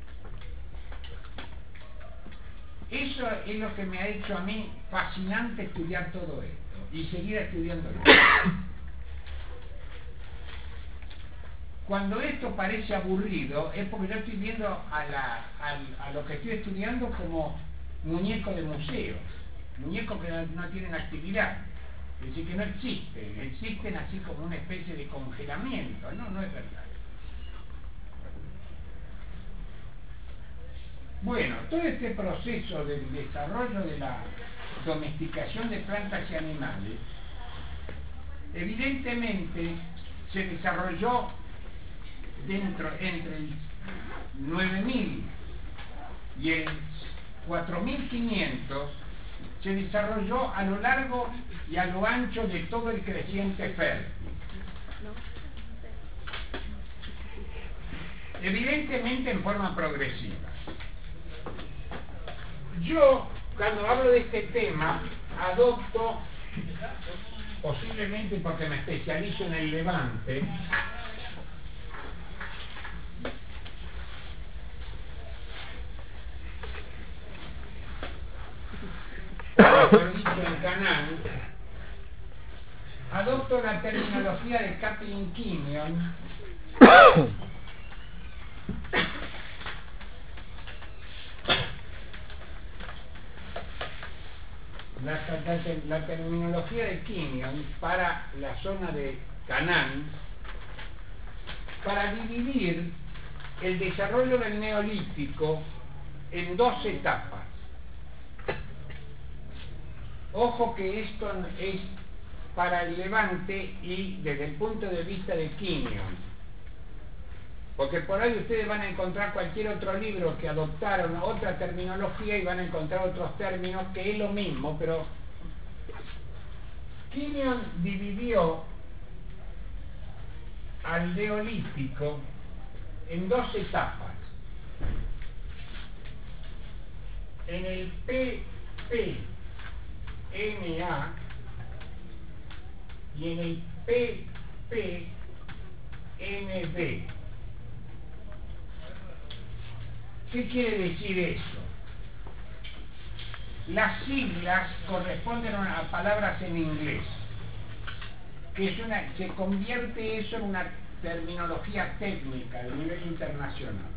Eso es lo que me ha hecho a mí fascinante estudiar todo esto y seguir estudiándolo. Cuando esto parece aburrido es porque yo estoy viendo a, la, a, a lo que estoy estudiando como muñecos de museos, muñecos que no, no tienen actividad, es decir, que no existen, existen así como una especie de congelamiento. No, no es verdad. Bueno, todo este proceso del desarrollo de la domesticación de plantas y animales, evidentemente se desarrolló dentro entre el nueve mil y el cuatro mil quinientos, se desarrolló a lo largo y a lo ancho de todo el creciente fértil. Evidentemente en forma progresiva. Yo, cuando hablo de este tema, adopto, posiblemente porque me especializo en el Levante, mejor dicho, en Canaán, adopto la terminología de Kathleen Kenyon, la, la, la terminología de Kenyon para la zona de Canaán, para dividir el desarrollo del Neolítico en dos etapas. Ojo que esto es para el Levante y desde el punto de vista de Kenyon, porque por ahí ustedes van a encontrar cualquier otro libro que adoptaron otra terminología y van a encontrar otros términos que es lo mismo, pero Kenyon dividió al Neolítico en dos etapas. En el P P N A y en el P P N D. ¿Qué quiere decir eso? Las siglas corresponden a palabras en inglés, que es una, se convierte eso en una terminología técnica de nivel internacional.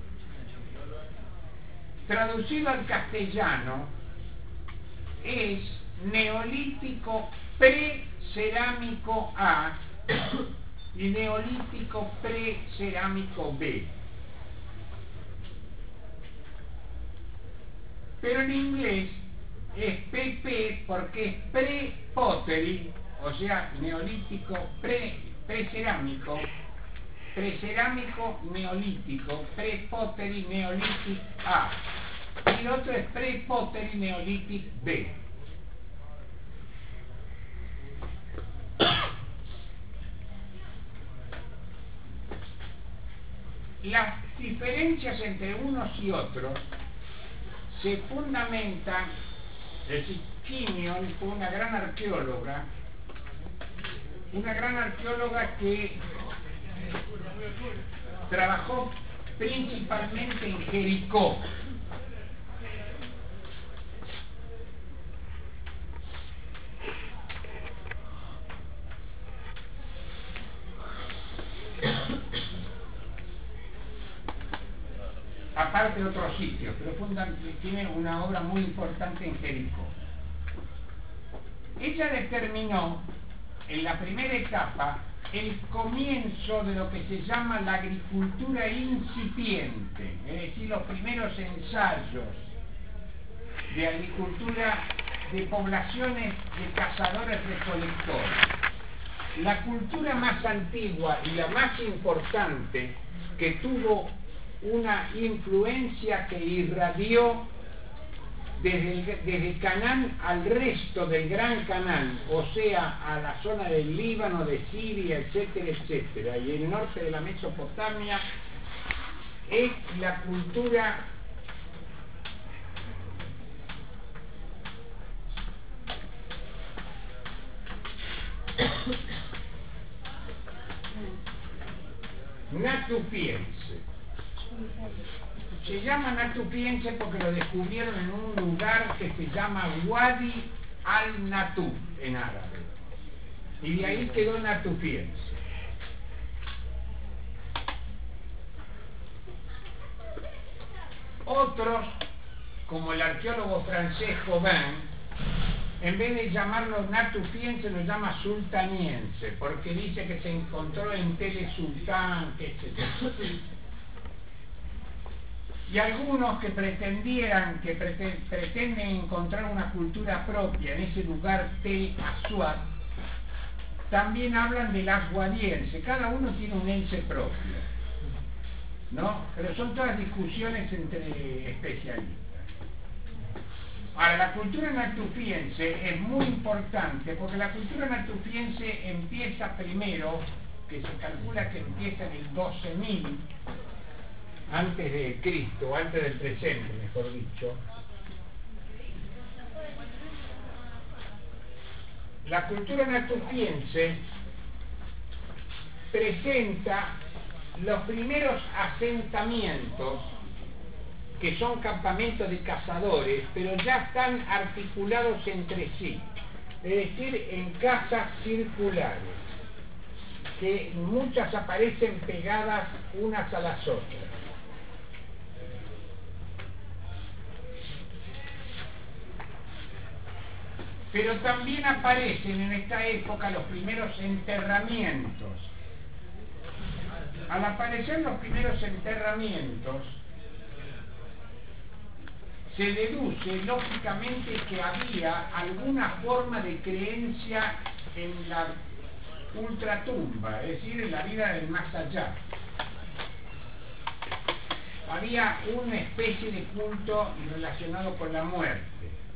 Traducido al castellano, es Neolítico precerámico A y Neolítico precerámico B. Pero en inglés es P P porque es pre-pottery, o sea, Neolítico pre, precerámico, precerámico neolítico, pre-pottery neolítico A. Y el otro es pre-pottery neolítico B. Las diferencias entre unos y otros se fundamentan, es decir, Kenyon fue una gran arqueóloga, una gran arqueóloga que trabajó principalmente en Jericó. Aparte de otros sitios, pero fundan, tiene una obra muy importante en Jericó. Ella determinó en la primera etapa el comienzo de lo que se llama la agricultura incipiente, es decir, los primeros ensayos de agricultura de poblaciones de cazadores-recolectores. La cultura más antigua y la más importante que tuvo una influencia que irradió desde, el, desde Canaán al resto del Gran Canaán, o sea, a la zona del Líbano, de Siria, etcétera, etcétera, y el norte de la Mesopotamia, es la cultura natufiense. Se llama natufiense porque lo descubrieron en un lugar que se llama Wadi al-Natuf en árabe, y de ahí quedó natufiense. Otros, como el arqueólogo francés Jobin, en vez de llamarlo natufiense lo llama sultaniense, porque dice que se encontró en Tele Sultán, etcétera. Y algunos que pretendieran, que prete, pretenden encontrar una cultura propia en ese lugar Tel Aswad, también hablan del aswadiense. Cada uno tiene un ense propio, ¿no? Pero son todas discusiones entre especialistas. Ahora, la cultura natufiense es muy importante porque la cultura natufiense empieza primero, que se calcula que empieza en el doce mil antes de Cristo, antes del presente, mejor dicho, la cultura natufiense presenta los primeros asentamientos, que son campamentos de cazadores, pero ya están articulados entre sí, es decir, en casas circulares, que muchas aparecen pegadas unas a las otras. Pero también aparecen en esta época los primeros enterramientos. Al aparecer los primeros enterramientos, se deduce lógicamente que había alguna forma de creencia en la ultratumba, es decir, en la vida del más allá. Había una especie de culto relacionado con la muerte.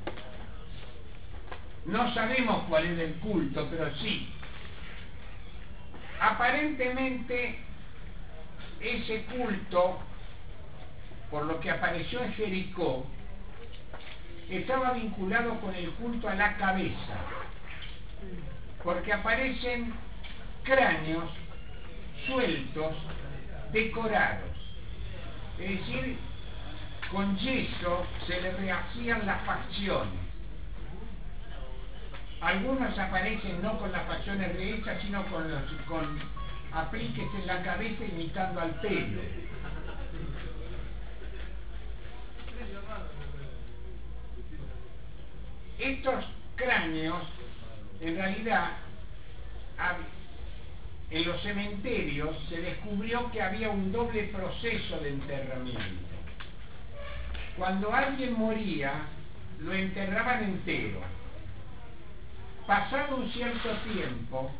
No sabemos cuál es el culto, pero sí. Aparentemente, ese culto, por lo que apareció en Jericó, estaba vinculado con el culto a la cabeza, porque aparecen cráneos sueltos, decorados, es decir, con yeso se le rehacían las facciones. Algunos aparecen no con las facciones rehechas, sino con, los, con apliques en la cabeza imitando al pelo. Estos cráneos, en realidad, en los cementerios se descubrió que había un doble proceso de enterramiento. Cuando alguien moría, lo enterraban entero. Pasado un cierto tiempo,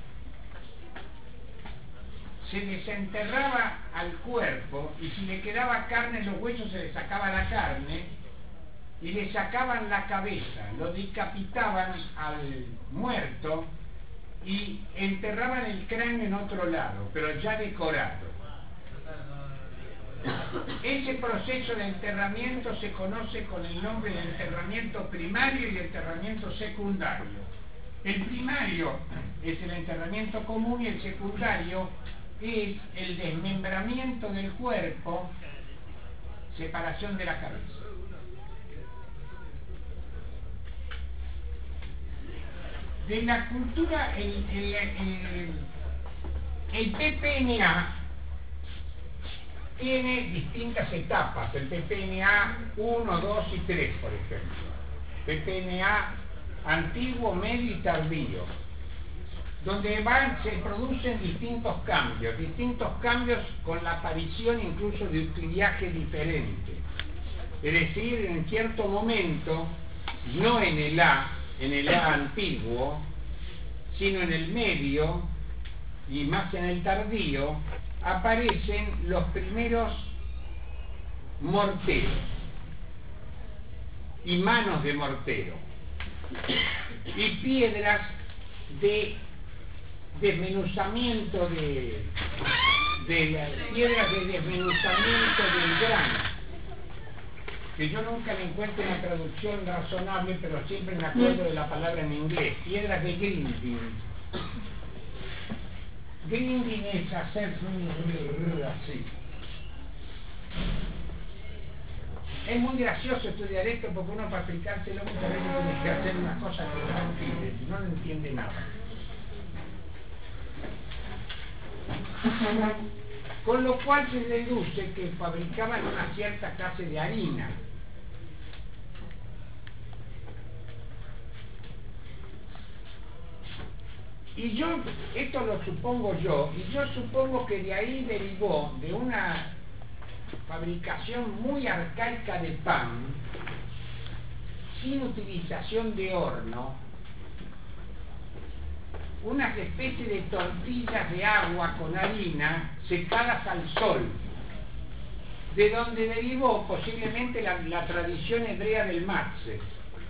se desenterraba al cuerpo y si le quedaba carne en los huesos se le sacaba la carne y le sacaban la cabeza, lo decapitaban al muerto y enterraban el cráneo en otro lado, pero ya decorado. Ese proceso de enterramiento se conoce con el nombre de enterramiento primario y enterramiento secundario. El primario es el enterramiento común y el secundario es el desmembramiento del cuerpo, separación de la cabeza. De la cultura, el, el, el, el P P N A tiene distintas etapas, el P P N A uno, dos y tres, por ejemplo. P P N A antiguo, medio y tardío, donde van, se producen distintos cambios, distintos cambios con la aparición incluso de un triaje diferente. Es decir, en cierto momento, no en el A, en el A antiguo, sino en el medio y más en el tardío, aparecen los primeros morteros y manos de mortero y piedras de desmenuzamiento de, de las piedras de desmenuzamiento del grano, que yo nunca le encuentro una traducción razonable, pero siempre me acuerdo de la palabra en inglés, piedras de grinding. Grinding es hacer así. Es muy gracioso estudiar esto porque uno para explicárselo muchas veces tiene que hacer una cosa que no entiende, no entiende nada. Con lo cual se deduce que fabricaban una cierta clase de harina. Y yo, esto lo supongo yo, y yo supongo que de ahí derivó de una fabricación muy arcaica de pan, sin utilización de horno, unas especies de tortillas de agua con harina secadas al sol, de donde derivó posiblemente la, la tradición hebrea del matzeh,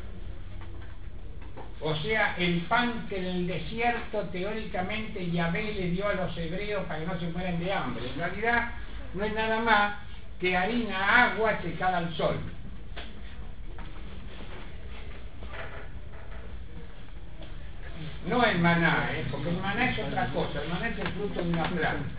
o sea, el pan que en el desierto teóricamente Yahvé le dio a los hebreos para que no se mueran de hambre. En realidad no es nada más que harina, agua secada al sol. No el maná, ¿eh? Porque el maná es otra cosa, el maná es el fruto de una planta.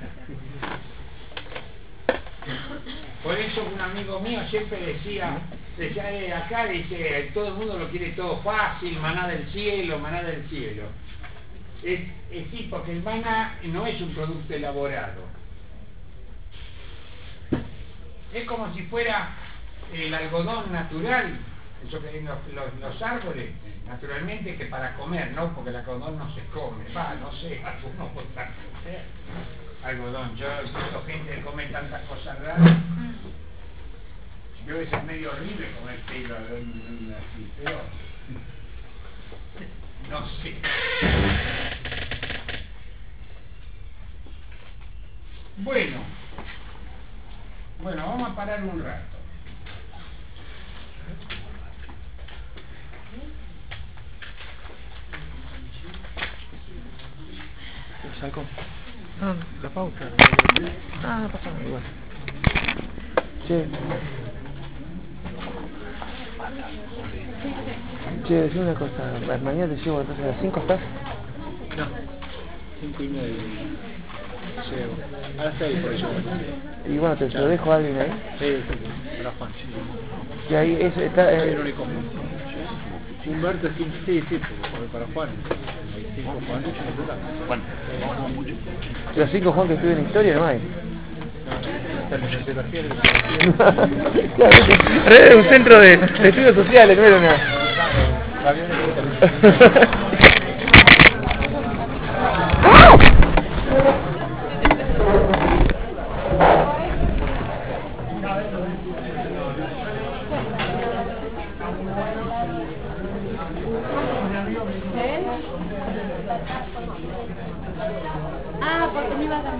Por eso un amigo mío siempre decía, decía eh, acá dice, todo el mundo lo quiere todo fácil, maná del cielo, maná del cielo. Es, es sí, porque el maná no es un producto elaborado. Es como si fuera el algodón natural, eso que hay en los, los, los árboles, naturalmente que para comer, ¿no? Porque el algodón no se come, va, no sé, algunos podrán comer algodón. Yo he visto gente que come tantas cosas raras. Yo que es medio horrible comer pelo así, feo. No sé. Bueno, bueno, vamos a parar un rato. ¿Saco? Ah, la pausa. Ah, no pasa nada, igual. Che. Che, decime una cosa. Mañana te llevo entonces a las cinco, ¿estás? No, cinco y media. Llego. A las seis por eso. Y bueno, te, te lo dejo a alguien ahí. Sí, sí, para Juan. Y ahí eso está... Eh, Eh, Humberto es quince, sí, sí, porque para Juan. Hay cinco Juan, Juan. los cinco Juan que estudian historia no hay. Claro, es un centro de, de estudios sociales, no era nada. Ah, porque me iba a dar.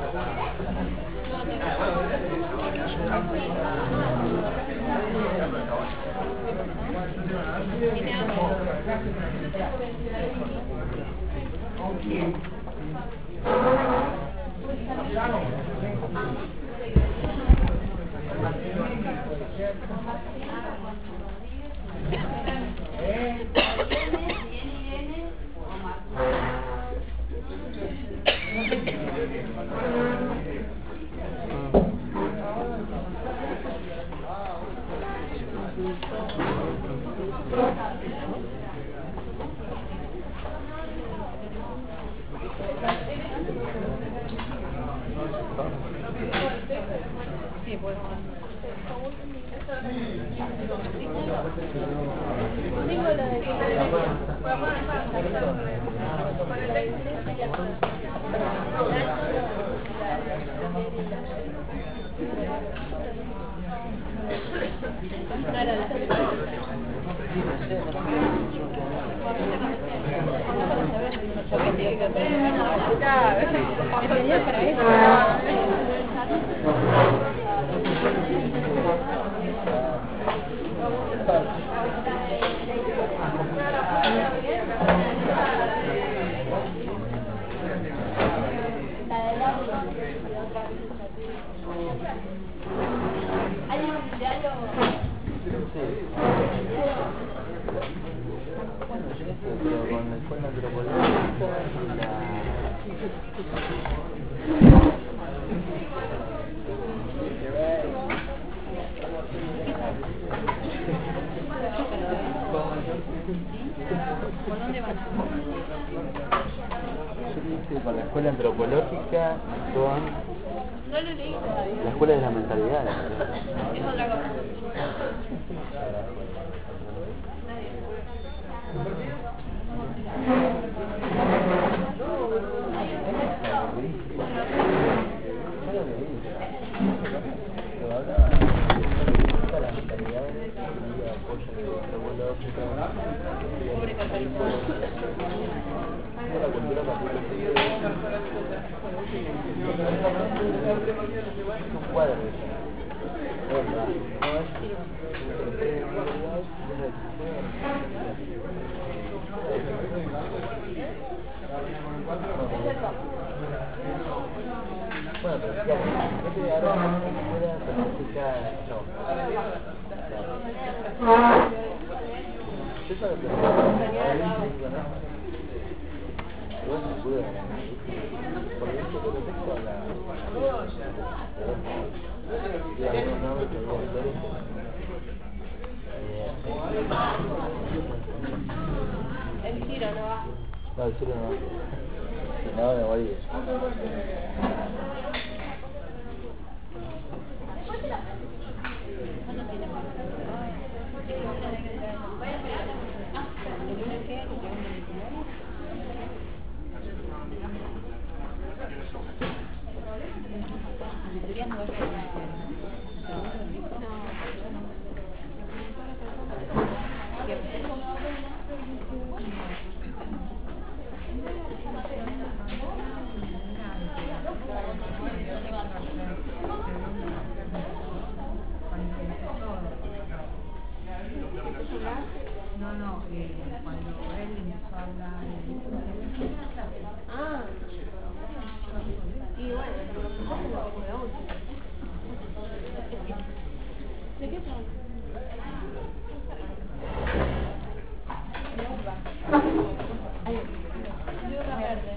Sí, pues. Tengo lo de Con la escuela antropológica, con no lo leí todavía. la escuela de la mentalidad. Es otra cosa. Pobre Catalina. Un cuadro. Bueno, pero ya, ¿qué te da la escuela significa no? Yo solo te El giro no va. No, el giro no va. No, me voy. No, no, eh, cuando él empezó a hablar de Ah. Y bueno, pero no lo recuerdo mucho. ¿De qué son? Ahí. Yuca verde.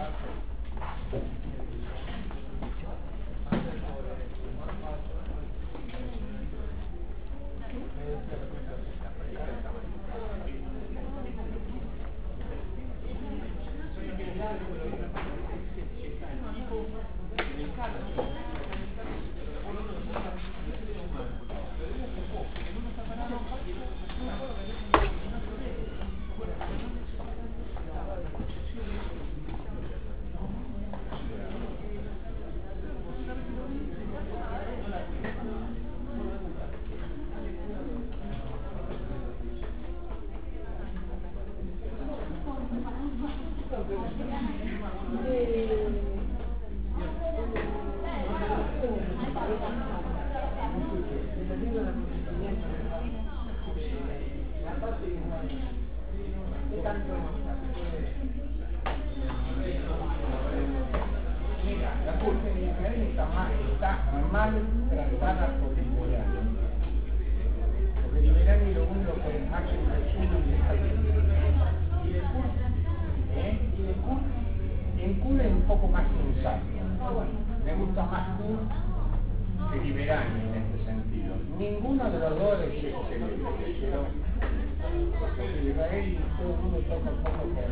Mira, la curva de está mal, está mal tratada por Liberani. Porque Liberani lo único que hace un resumen de esta película. Y de Kurt, ¿eh? Y de Kurt, en Kurt es un poco más sensato. Me gusta más Kurt que Liberani en este sentido. Ninguno de los dos es excelente, pero porque Israel todo el mundo toca un poco con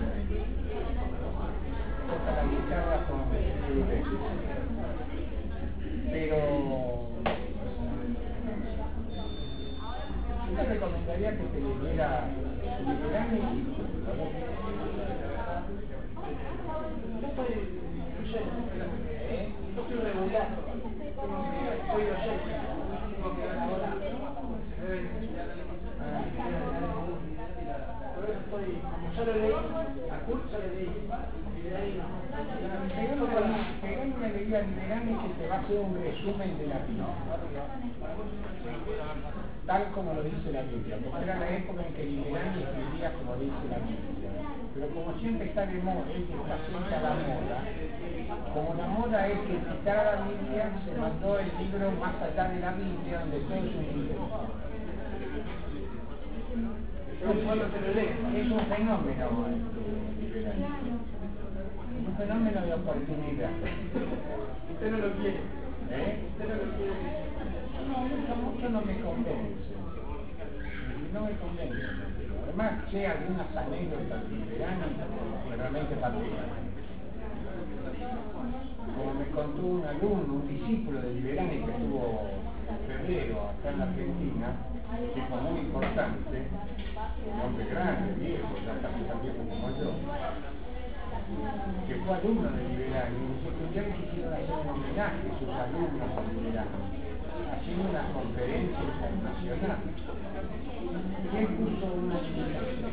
toca la guitarra con el pero yo te recomendaría que te leyera Liberani y ¿eh? Yo soy regular, soy oyente, tengo que ver ahora, se debe enseñar por eso estoy, como ya lo leí, a Kurt ya lo leí, Liberani no. Pegame una leída a Liberani que te va a hacer un resumen de la Biblia, tal como lo dice la Biblia, porque era la época en que Liberani escribía como dice la Biblia. Pero como siempre está de moda, es que está siempre a la moda, como la moda es que quitar la Biblia, se mandó el libro Más allá de la Biblia, donde todo es un libro. Es un fenómeno, Liberani. Es un fenómeno de oportunidad. Usted no lo quiere. ¿Eh? Usted no lo quiere. No, mucho, mucho no me convence. No me convence. Además, sé algunas anécdotas de Liberani que realmente patean. Como me contó un alumno, un discípulo de Liberani que estuvo en febrero acá en la Argentina, que fue muy importante, un hombre grande, viejo, ya casi tan viejo como yo, que fue alumno de Liberani, y dice que un día le quisieron hacer un homenaje a sus alumnos de Liberani, haciendo una conferencia internacional. Y él puso una limitación.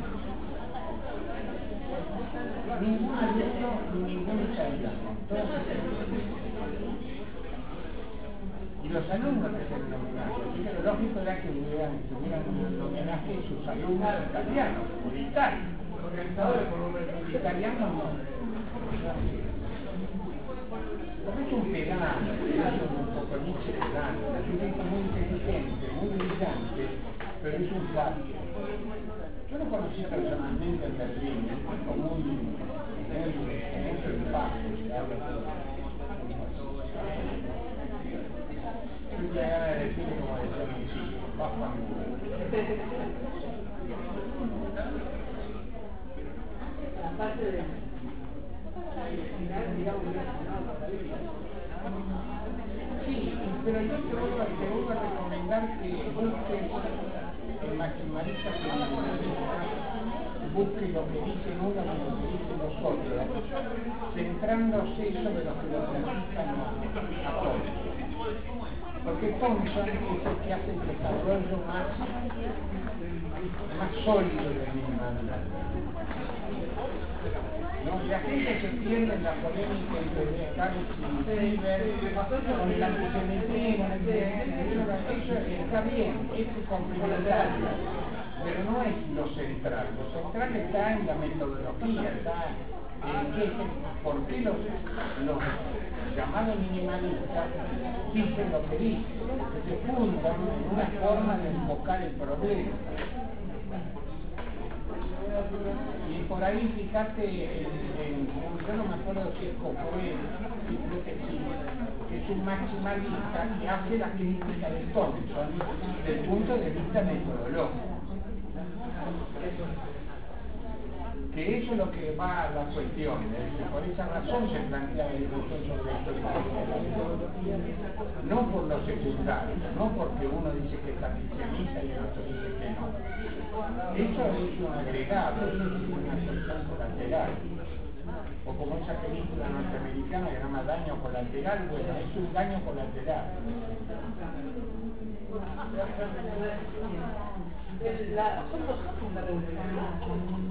Ningún alumno ni ningún italiano, todos italianos. Y los alumnos que se el homenaje, así que lo lógico era que tuvieran, tuvieran un homenaje a sus alumnos italianos, por Italia. Organizadores por un Italianos no. Porque es un pedano, es un poco Nietzsche pedano, es un tipo muy inteligente, muy brillante, pero es un sabio. Yo lo conocí personalmente en Berlín, es muy mucho impacto, se habla todo. Yo te gana de decir como decía mi chico, baja Aparte de digamos, sí, pero yo te voy a, te voy a recomendar que busques el maximalista minimalista, busque lo que dicen uno y lo que dicen los otros, centrándose sobre lo que lo practican a todos. Porque Thompson es el que hace el desarrollo más, más sólido del minimalismo. No, la gente se pierde en la polémica entre Descartes y Weber con el antisemitismo, eso está bien, es complementario, pero no es lo central. Lo central está en la metodología, está en qué, por qué los, los llamados minimalistas dicen lo que dicen, que se fundan en una forma de enfocar el problema. Y por ahí fíjate, en, en, yo no me acuerdo si es Cocoel, creo que sí, que es un maximalista que hace la crítica de Thompson desde el punto de vista metodológico. Que eso es lo que va a la cuestión, es que por esa razón se plantea la discusión sobre la metodología, no por lo secundario, no porque uno dice que es antisemita y el otro dice que no. Eso es un agregado, eso es una cuestión colateral. O como esa película norteamericana que se llama Daño Colateral, bueno, es un daño colateral. La, son dos cosas de revolución.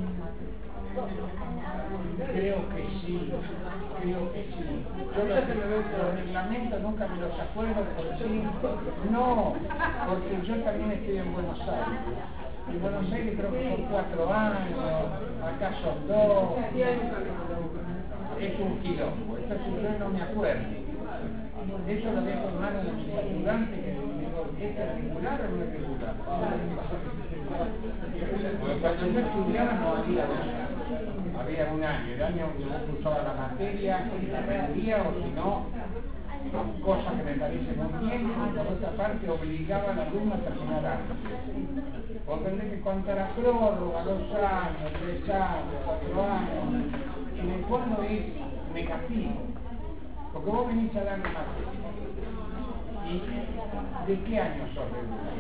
Creo que sí, creo que sí. Yo los, los reglamentos nunca me los acuerdo, porque no, porque yo también estoy en Buenos Aires. En Buenos Aires creo que son cuatro años, acá son dos. Es un quilombo, entonces yo no me acuerdo. Eso lo dejo en manos de mis ayudantes que digo, ¿es regular o no es regular? Porque cuando yo estudiaba no había dos años, había un año, el año que vos cursabas la materia, la rendía o si no, cosa que me parece muy bien, y por otra parte obligaba al alumno a terminar antes. Porque tenés que contar a prórroga, dos años, tres años, cuatro años, en el fondo es negativo. Porque vos venís a dar una materia. ¿Y de qué año sos regular?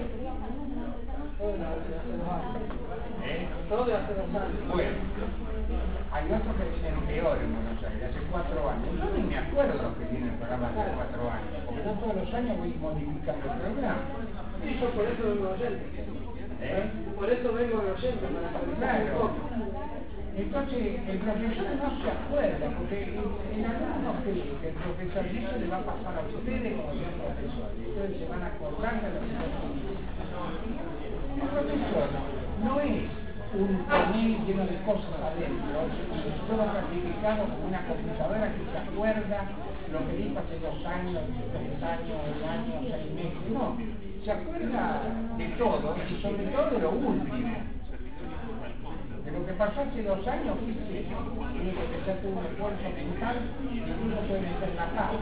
¿Eh? Todo de hace dos años. Bueno, hay otros que vienen peor en Buenos Aires, hace cuatro años. Yo ni me acuerdo los que tienen el programa hace cuatro años, porque yo todos los años voy modificando el programa. Sí, yo por eso vengo oyendo. ¿Eh? Por eso vengo oyendo, para actualizar un poco. Entonces, el profesor no se acuerda, porque el alumno cree que el profesor y eso le va a pasar a ustedes como son profesores. Ustedes se van a acordar de lo que yo digo. El profesor no es un panel lleno de cosas adentro, y todo clasificado como una computadora que se acuerda lo que dijo hace dos años, tres años, un año, seis meses. No, se acuerda de todo y sobre todo de lo último. De lo que pasó hace dos años, ¿qué es eso? Tiene que empezar todo un esfuerzo mental y incluso puede meter la paz.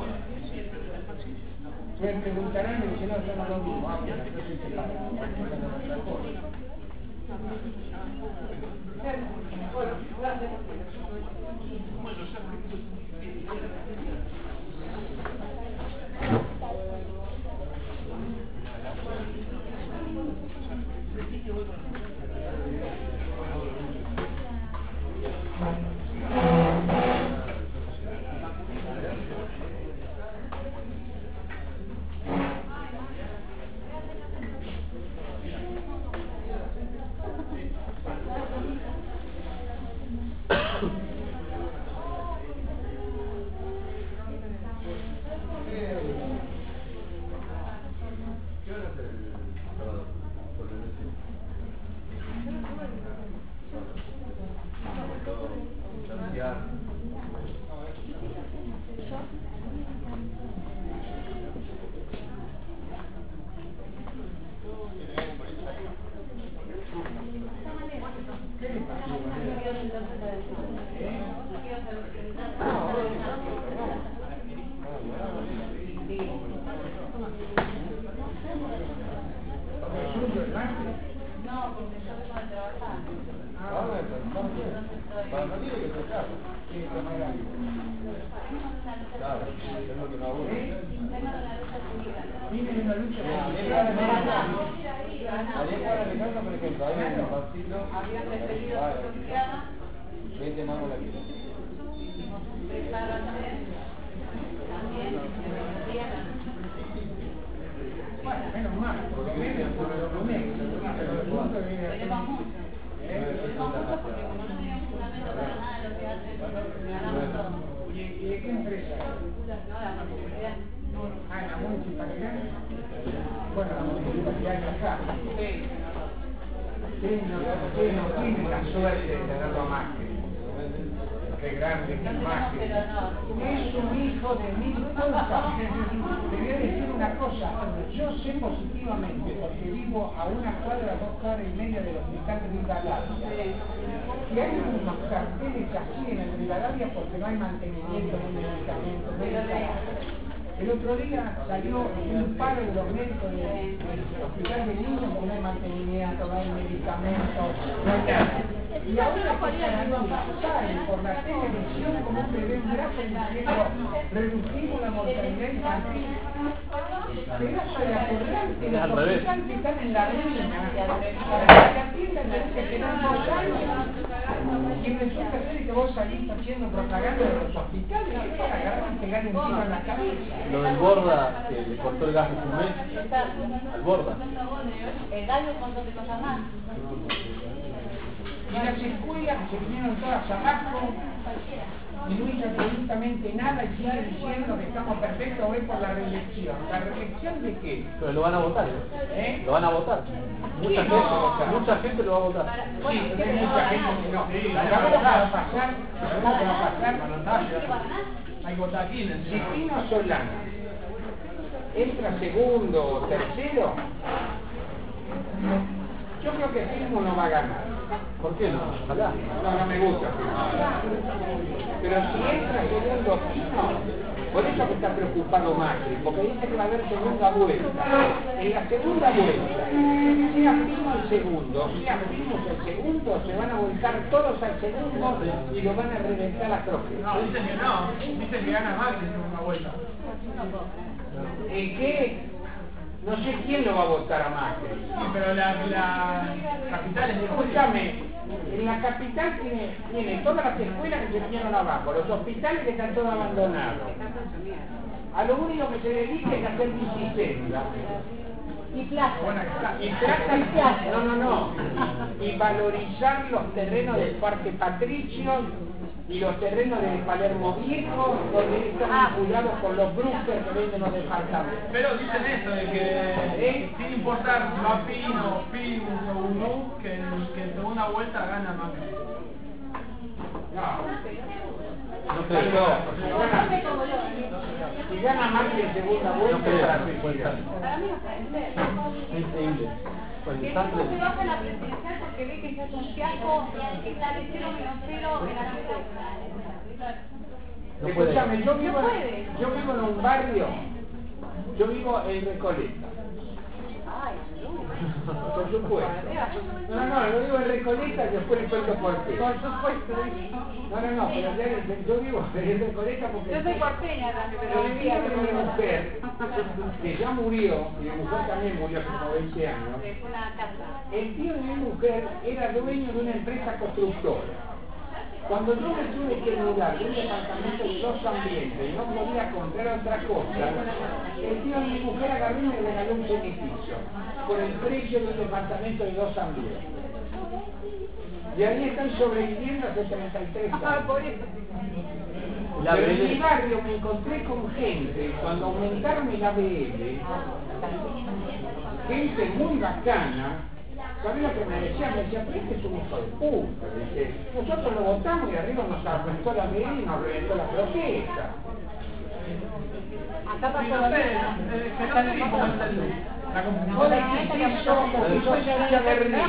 Pueden preguntarán y dicen, no, yo no lo digo, ah, bueno, entonces se para, bueno, otra cosa. Bueno, gracias. ¿Suyo el martes? No, porque yo vengo a trabajar. Para no tiene que tocar. Claro, es lo que no aburre. Tienen una lucha Ayer para Alejandro, por ejemplo, ahí en el partido. Habían despedido a su empleada. Vete más la que. Empezaron a hacer también el día Bueno, menos mal, por lo menos por lo menos. tenemos mucho. Tenemos mucho porque como no tenían fundamento para nada de lo que hacen, me ganamos todo. ¿Y y de qué empresa? No, la municipalidad. Ah, en la municipalidad. Bueno, la municipalidad de acá. Sí. Ustedes no, ustedes no tienen la suerte de tenerlo más que. Qué grande, qué No imagen. tenemos el honor. Es un hijo de mil cosas. Te voy a decir una cosa. Yo sé positivamente, porque vivo a una cuadra, dos cuadras y media del hospital de Rivadavia. Y hay unos carteles así en el Rivadavia porque no hay mantenimiento, no hay medicamentos, no hay nada. El otro día salió un paro de los médicos del hospital de niños porque no hay mantenimiento, no hay medicamentos, no hay nada. Y ahora que salen por la televisión como un bebé un brazo diciendo reducimos la mortalidad infantil. Pedazo de acordante, los hospitales que están en la ruina, para que te atiendan que quedan dos años. Y resulta ser que vos salís haciendo propaganda de los hospitales, es para agarrar y pegar un tiro en la cabeza. Lo del Borda, que le cortó el gas de fumé, al Borda. El gallo un montón de cosas más. Y las escuelas se vinieron todas abajo y no hizo absolutamente nada y siguen diciendo que estamos perfectos hoy por la reelección. ¿La reelección de qué? Pero lo van a votar. ¿Eh? Lo van a votar. Mucha Sí, lo van a gente, votar. mucha gente lo va a votar. Sí, pero hay mucha gente que no. ¿Sabés lo que va a pasar? ¿Sabés lo que va a pasar? Hay votaquines. Si Pino Solana entra segundo o tercero, yo creo que Pino no va a ganar. ¿Por qué no? Ojalá. No, no me gusta. Pero si entra segundo Pino, por eso que está preocupado Macri, porque dice que va a haber segunda vuelta. En la segunda vuelta, sea Pino el segundo, sea Pino el segundo, se van a volcar todos al segundo y lo van a reventar a troje. No, dicen que no. Dicen que gana Macri en segunda vuelta. ¿En qué? No sé quién lo va a votar a Macri. Sí, pero la, la capital es de Julio. Escúchame, en la capital tiene, tiene todas las escuelas que se vinieron abajo, los hospitales que están todos abandonados. A lo único que se dedica es a hacer bicicleta. Y plaza. Y trata y plaza, no, no, no. Y valorizar los terrenos del Parque Patricio y los terrenos de Palermo Viejo, donde están vinculados con los brokers que venden los departamentos. Pero dicen eso, de que ¿Eh? sin importar si va Pino, Pino o Uno, que, que en segunda vuelta gana Macri. No. No creo yo. Si gana Macri en segunda No vuelta, creo. para Puede estar. Para mí no puede ser. Es increíble. Con el Que instante. no se baja la presidencial porque ve que ya es un fiasco, que está de cero menos cero en la ciudad. No puede. Escúchame, yo vivo, No puede. yo vivo en un barrio, yo vivo en Recoleta, Ay, por supuesto. No, no, no, lo digo en Recoleta y después le cuento por qué. por supuesto. No, no, no, pero ya, yo vivo en Recoleta porque... Yo soy porteña también, pero El vivía tío de mi mujer, que ya murió, y mi mujer también murió hace como veinte años, de una casa. el tío de mi mujer era dueño de una empresa constructora. Cuando yo me tuve que mudar de un departamento de dos ambientes y no podía comprar otra cosa, el tío de mi mujer agarró y me regaló un edificio por el precio de un departamento de dos ambientes. Y ahí están sobreviviendo hace treinta y tres años. La Pero en mi B L. barrio me encontré con gente, cuando aumentaron el A B L, gente muy bacana. ¿Sabés lo que me decían? Me decían, pero este es un hijo de puta. Dice, nosotros lo votamos y arriba nos aumentó la B L y nos reventó la protesta. Acá pasó Sí, no lo sé, mismo. eh, que no sé ni cómo es el- la Vos decís que somos que sos hincha de River.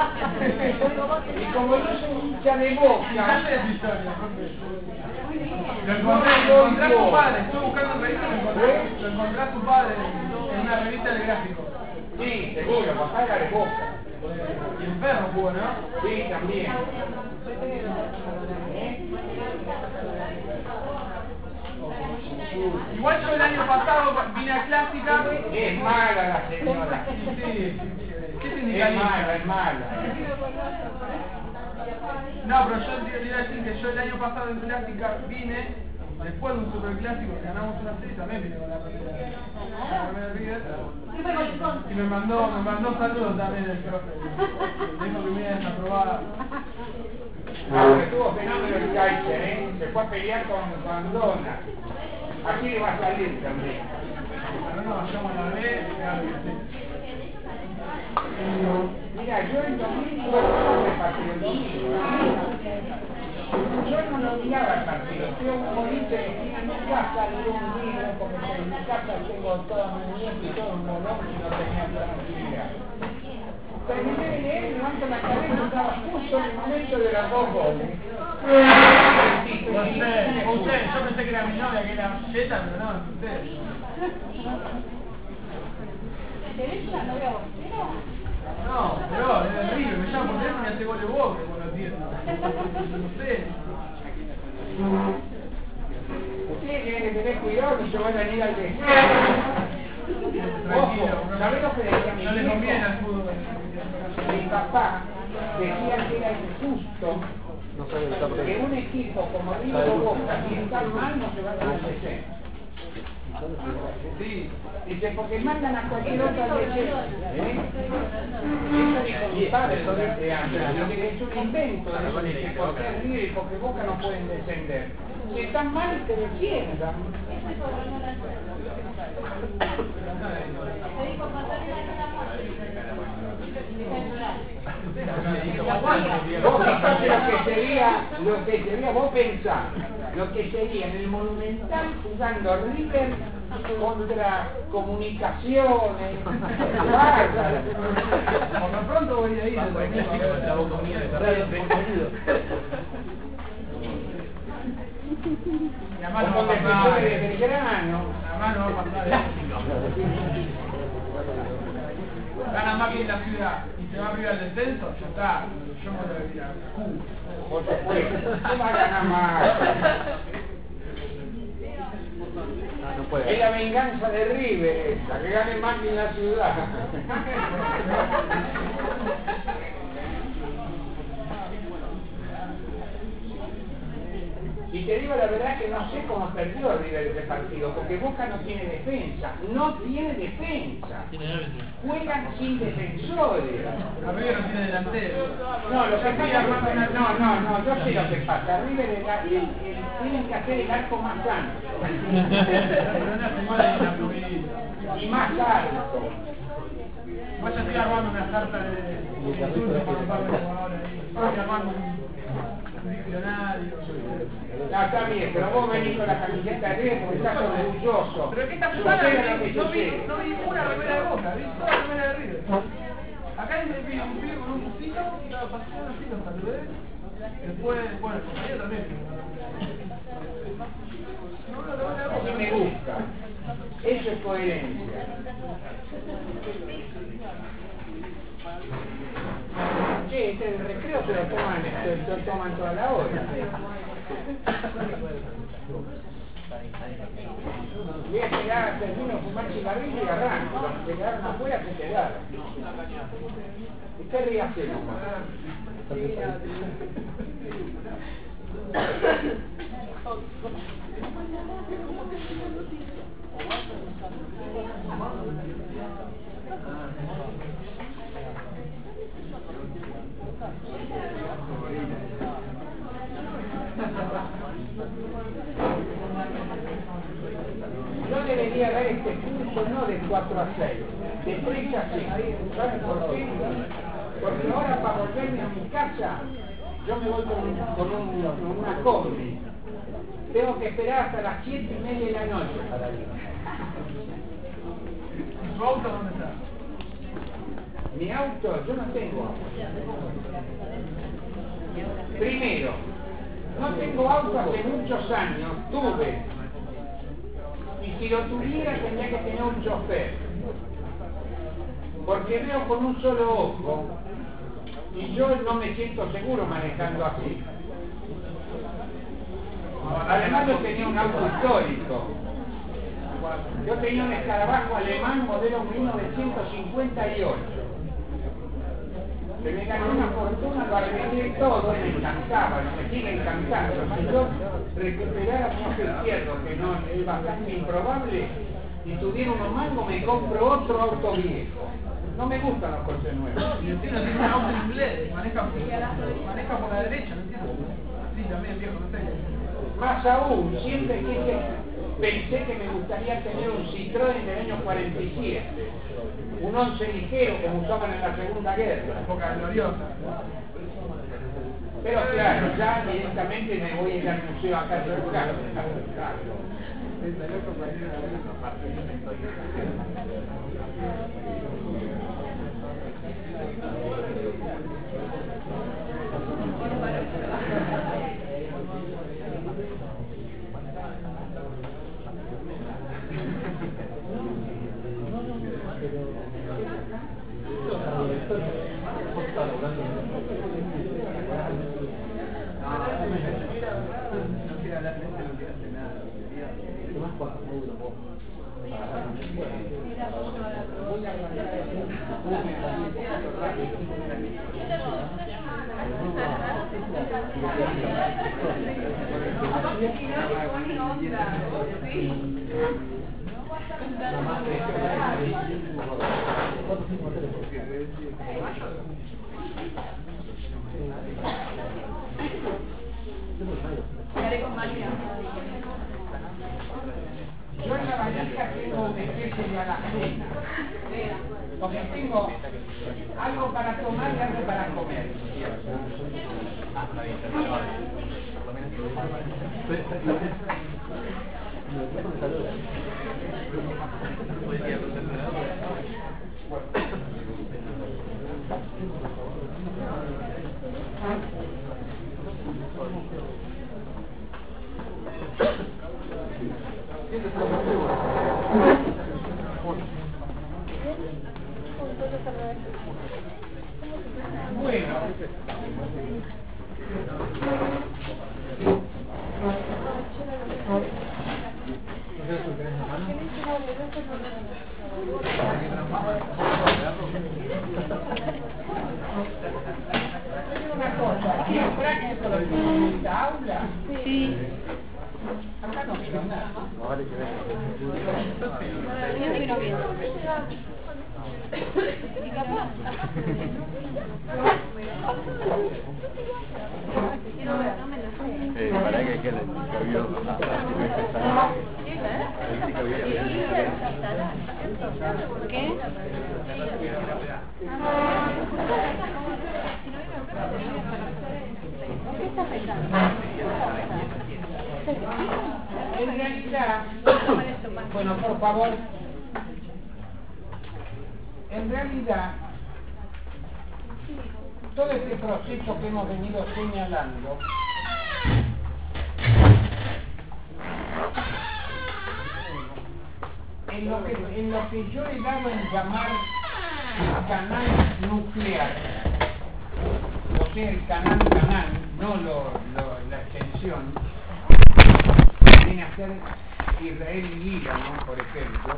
Y como yo soy hincha de Boca, Fíjate esa historia, Jorge. Lo no encontré, me lo encontré a doy tu bola. padre, estuve buscando en revista y lo encontré. Lo encontró a su padre en una revista del gráfico. Sí, seguro, papá era de Boca. Y un perro jugó, ¿no? Sí, también. Igual yo el año pasado vine a Clásica. Es mala la señora. Sí, ¿qué Es sindicalista? mala, es mala. No, pero yo te iba a decir que yo el año pasado en Clásica vine, después de un superclásico, ganamos una serie, también vine con la primera, la primera River. Y me mandó, me mandó saludos también el profe. Me dijo que me iba a desaprobar. No, que tuvo fenómeno el Kaiser, ¿eh? Se fue a pelear con, con Dona. Aquí le va a salir también. Pero no, vayamos a la B, claro que sí. Mira, yo el domingo no me partido el domingo. Yo no lo miraba el partido. Fui a un boliche que tiene en mi casa, leí un libro, porque en mi casa tengo toda mi muñeca y todo un bolón y no tenía tranquilidad. Terminé de leer, levanto la cabeza, estaba justo en el momento de las dos goles. No sé, usted, yo pensé que era mi novia, que era Jetta, pero no, es usted. ¿Tenés una novia bolsera? No, pero es de River, me llama por teléfono y hace gol de Boca, como lo entiendo. No sé. Ustedes tienen que tener cuidado que se van a ir al descenso. Tranquilo, Ojo, ¿sabés lo que decía mi no le viejo? conviene al fútbol. Mi papá decía que era injusto No sabe el tapete. que un equipo como River o Boca, si está mal, no se va a al descenso. Sí. Dice, porque mandan a cualquier otra descenso. ¿Eh? Eso dijo mi padre durante años. Es un invento de eso, dice, porque es River y porque Boca no pueden descender. Si están mal, que desciendan. Te dijo pasar Vos fijate lo que sería, lo que sería, vos pensás, lo que sería en el Monumental jugando River contra Comunicaciones. Bárbaro. Por lo pronto voy a ir al domingo a ver la Boca Unida de Carrera. Y además no Como va a pasar. defensores de Belgrano. Además no va a pasar. Gana más que la ciudad y se va arriba al descenso, ya está. Yo me voy a ir a Cuba. Por supuesto, no va a ganar más. No puede. Es la venganza de River, esa, que gane más que en la ciudad. Y te digo la verdad que no sé cómo perdió River ese partido, porque Boca no tiene defensa, no tiene defensa. Juegan sin defensores. A River no tiene delantero. No, lo que pasa es que no, no, no, yo sé lo que pasa. River el, el, el, tienen que hacer el arco más ancho. Pero no hace mal en la Florida. Y más alto. Vos ya estoy armando una carta de insultos para un par de jugadores ahí. Estoy armando un diccionario. No, está bien, pero vos venís con la camiseta de River porque estás orgulloso. Pero que esta Yo semana sé lo que no yo vi, sé. no vi una remera de Boca, vi toda la remera de River. Acá hay un pibe con un busito, estaba pasando así, lo saludé. Después, bueno, el compañero también. No, no, no, no, Así me gusta. Eso es coherencia. Che, este del recreo se lo toman, se lo toman toda la hora. Voy a llegar, termino de fumar cigarrillo y arranco. Los que se quedaron afuera se quedaron. ¿Y qué ríe hacemos? Yo debería dar este curso no de cuatro a seis, de tres a seis. ¿Sabes por qué? Porque ahora para volverme a mi casa, yo me voy con, un, con, un, con una combi. Tengo que esperar hasta las siete y media de la noche para ir. ¿Tu auto dónde está? Mi auto, yo no tengo auto. Primero, no tengo auto hace muchos años, tuve. Y si lo tuviera tendría que tener un chofer. Porque veo con un solo ojo y yo no me siento seguro manejando así. Además yo tenía un auto histórico. Yo tenía un escarabajo alemán modelo mil novecientos cincuenta y ocho. Se me ganó una fortuna, lo arreglé todo, me encantaba, me sigue encantando. Si yo recuperara mi ojo izquierdo, que no es bastante improbable, y tuviera unos mangos, me compro otro auto viejo. No me gustan los coches nuevos. Y usted no tiene un auto inglés, maneja, maneja por la derecha, ¿no entiendes? Sí, también viejo, no sé. Más aún, siempre quise, pensé que me gustaría tener un Citroën del año cuarenta y siete, un once ligero como usaban en la Segunda Guerra. Época gloriosa. Pero claro, ya directamente me voy a ir al museo acá de Uruguay. Yo en la valija tengo una especie de alacena, porque tengo algo para tomar y algo para comer. Bueno, una cosa, ¿es práctico lo que tiene en esta aula? Sí. Acá no quiero nada. Yo pero bien. Y capaz. Quiero ver, no me lo sé. Eh, para que quede el ¿Qué? ¿Qué estás pensando? En realidad, bueno, por favor, en realidad, todo este proceso que hemos venido señalando en lo que, en lo que yo he dado en llamar el canal nuclear, o sea, el canal canal, no lo, lo, la extensión, viene a ser Israel y Líbano, por ejemplo.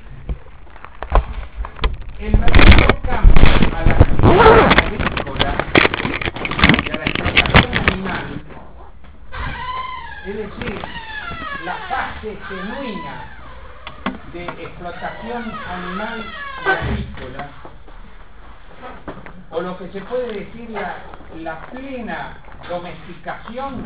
El verdadero cambio a la actividad agrícola y a la explotación animal, es decir, la fase genuina de explotación animal y agrícola, o lo que se puede decir la, la plena domesticación,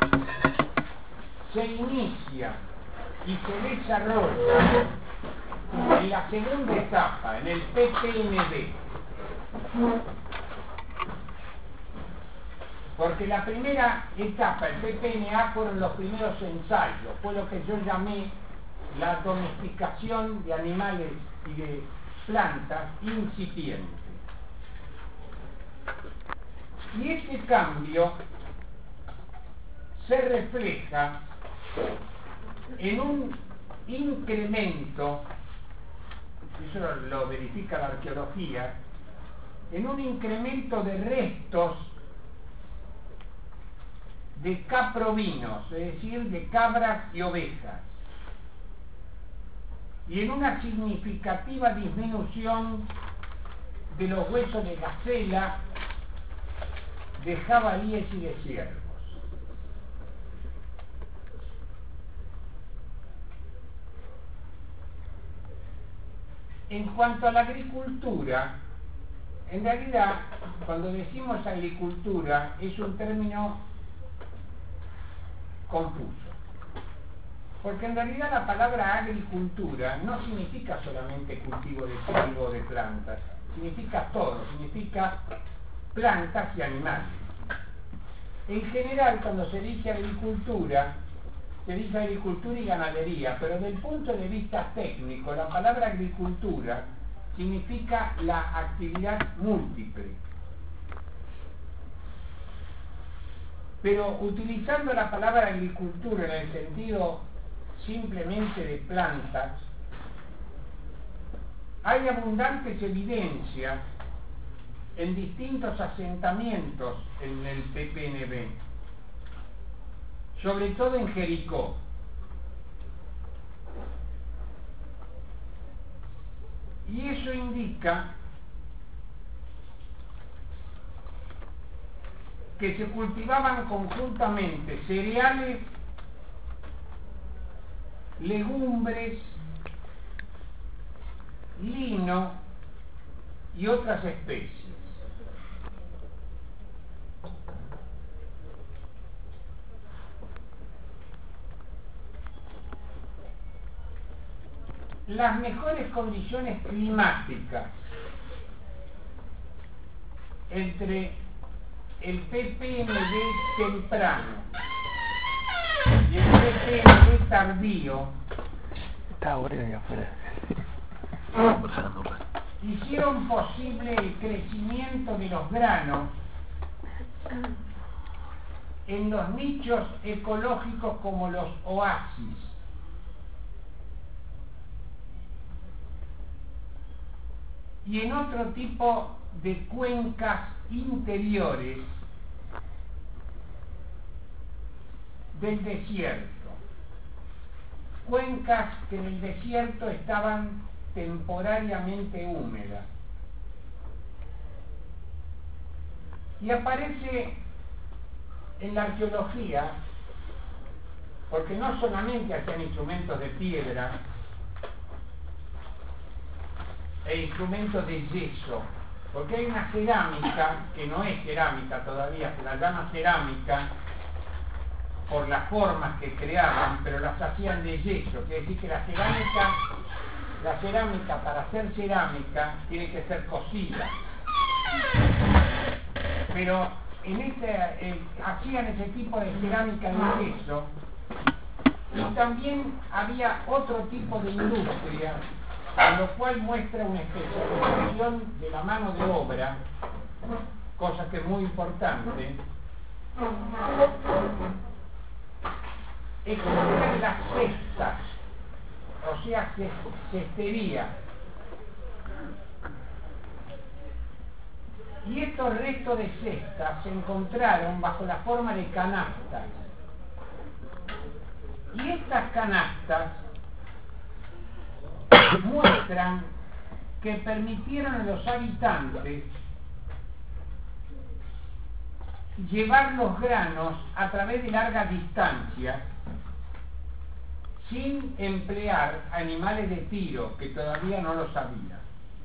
se inicia y se desarrolla en la segunda etapa, en el P P N D. Porque la primera etapa, el P P N A, fueron los primeros ensayos, fue lo que yo llamé la domesticación de animales y de plantas incipientes. Y este cambio se refleja en un incremento, eso lo, lo verifica la arqueología, en un incremento de restos de caprovinos, es decir, de cabras y ovejas, y en una significativa disminución de los huesos de gacela, de jabalíes y de ciervos. En cuanto a la agricultura, en realidad, cuando decimos agricultura, es un término confuso. Porque en realidad la palabra agricultura no significa solamente cultivo de trigo o de plantas, significa todo, significa plantas y animales. En general, cuando se dice agricultura, se dice agricultura y ganadería, pero desde el punto de vista técnico, la palabra agricultura significa la actividad múltiple. Pero utilizando la palabra agricultura en el sentido simplemente de plantas, hay abundantes evidencias en distintos asentamientos en el P P N B, sobre todo en Jericó. Y eso indica que se cultivaban conjuntamente cereales, legumbres, lino y otras especies. Las mejores condiciones climáticas entre el P P N B temprano y el P P N B tardío Está aburrido allá afuera. hicieron posible el crecimiento de los granos en los nichos ecológicos como los oasis. Y en otro tipo de cuencas interiores del desierto. Cuencas que en el desierto estaban temporariamente húmedas. Y aparece en la arqueología, porque no solamente hacían instrumentos de piedra e instrumentos de yeso, porque hay una cerámica que no es cerámica todavía, se la llama cerámica por las formas que creaban, pero las hacían de yeso, quiere decir que la cerámica, la cerámica para hacer cerámica tiene que ser cocida. Pero en este, eh, hacían ese tipo de cerámica de yeso, y también había otro tipo de industria, con lo cual muestra una especialización de la mano de obra, cosa que es muy importante. Es como eran las cestas, o sea, cestería. Y estos restos de cestas se encontraron bajo la forma de canastas. Y estas canastas muestran que permitieron a los habitantes llevar los granos a través de largas distancias sin emplear animales de tiro, que todavía no lo sabía.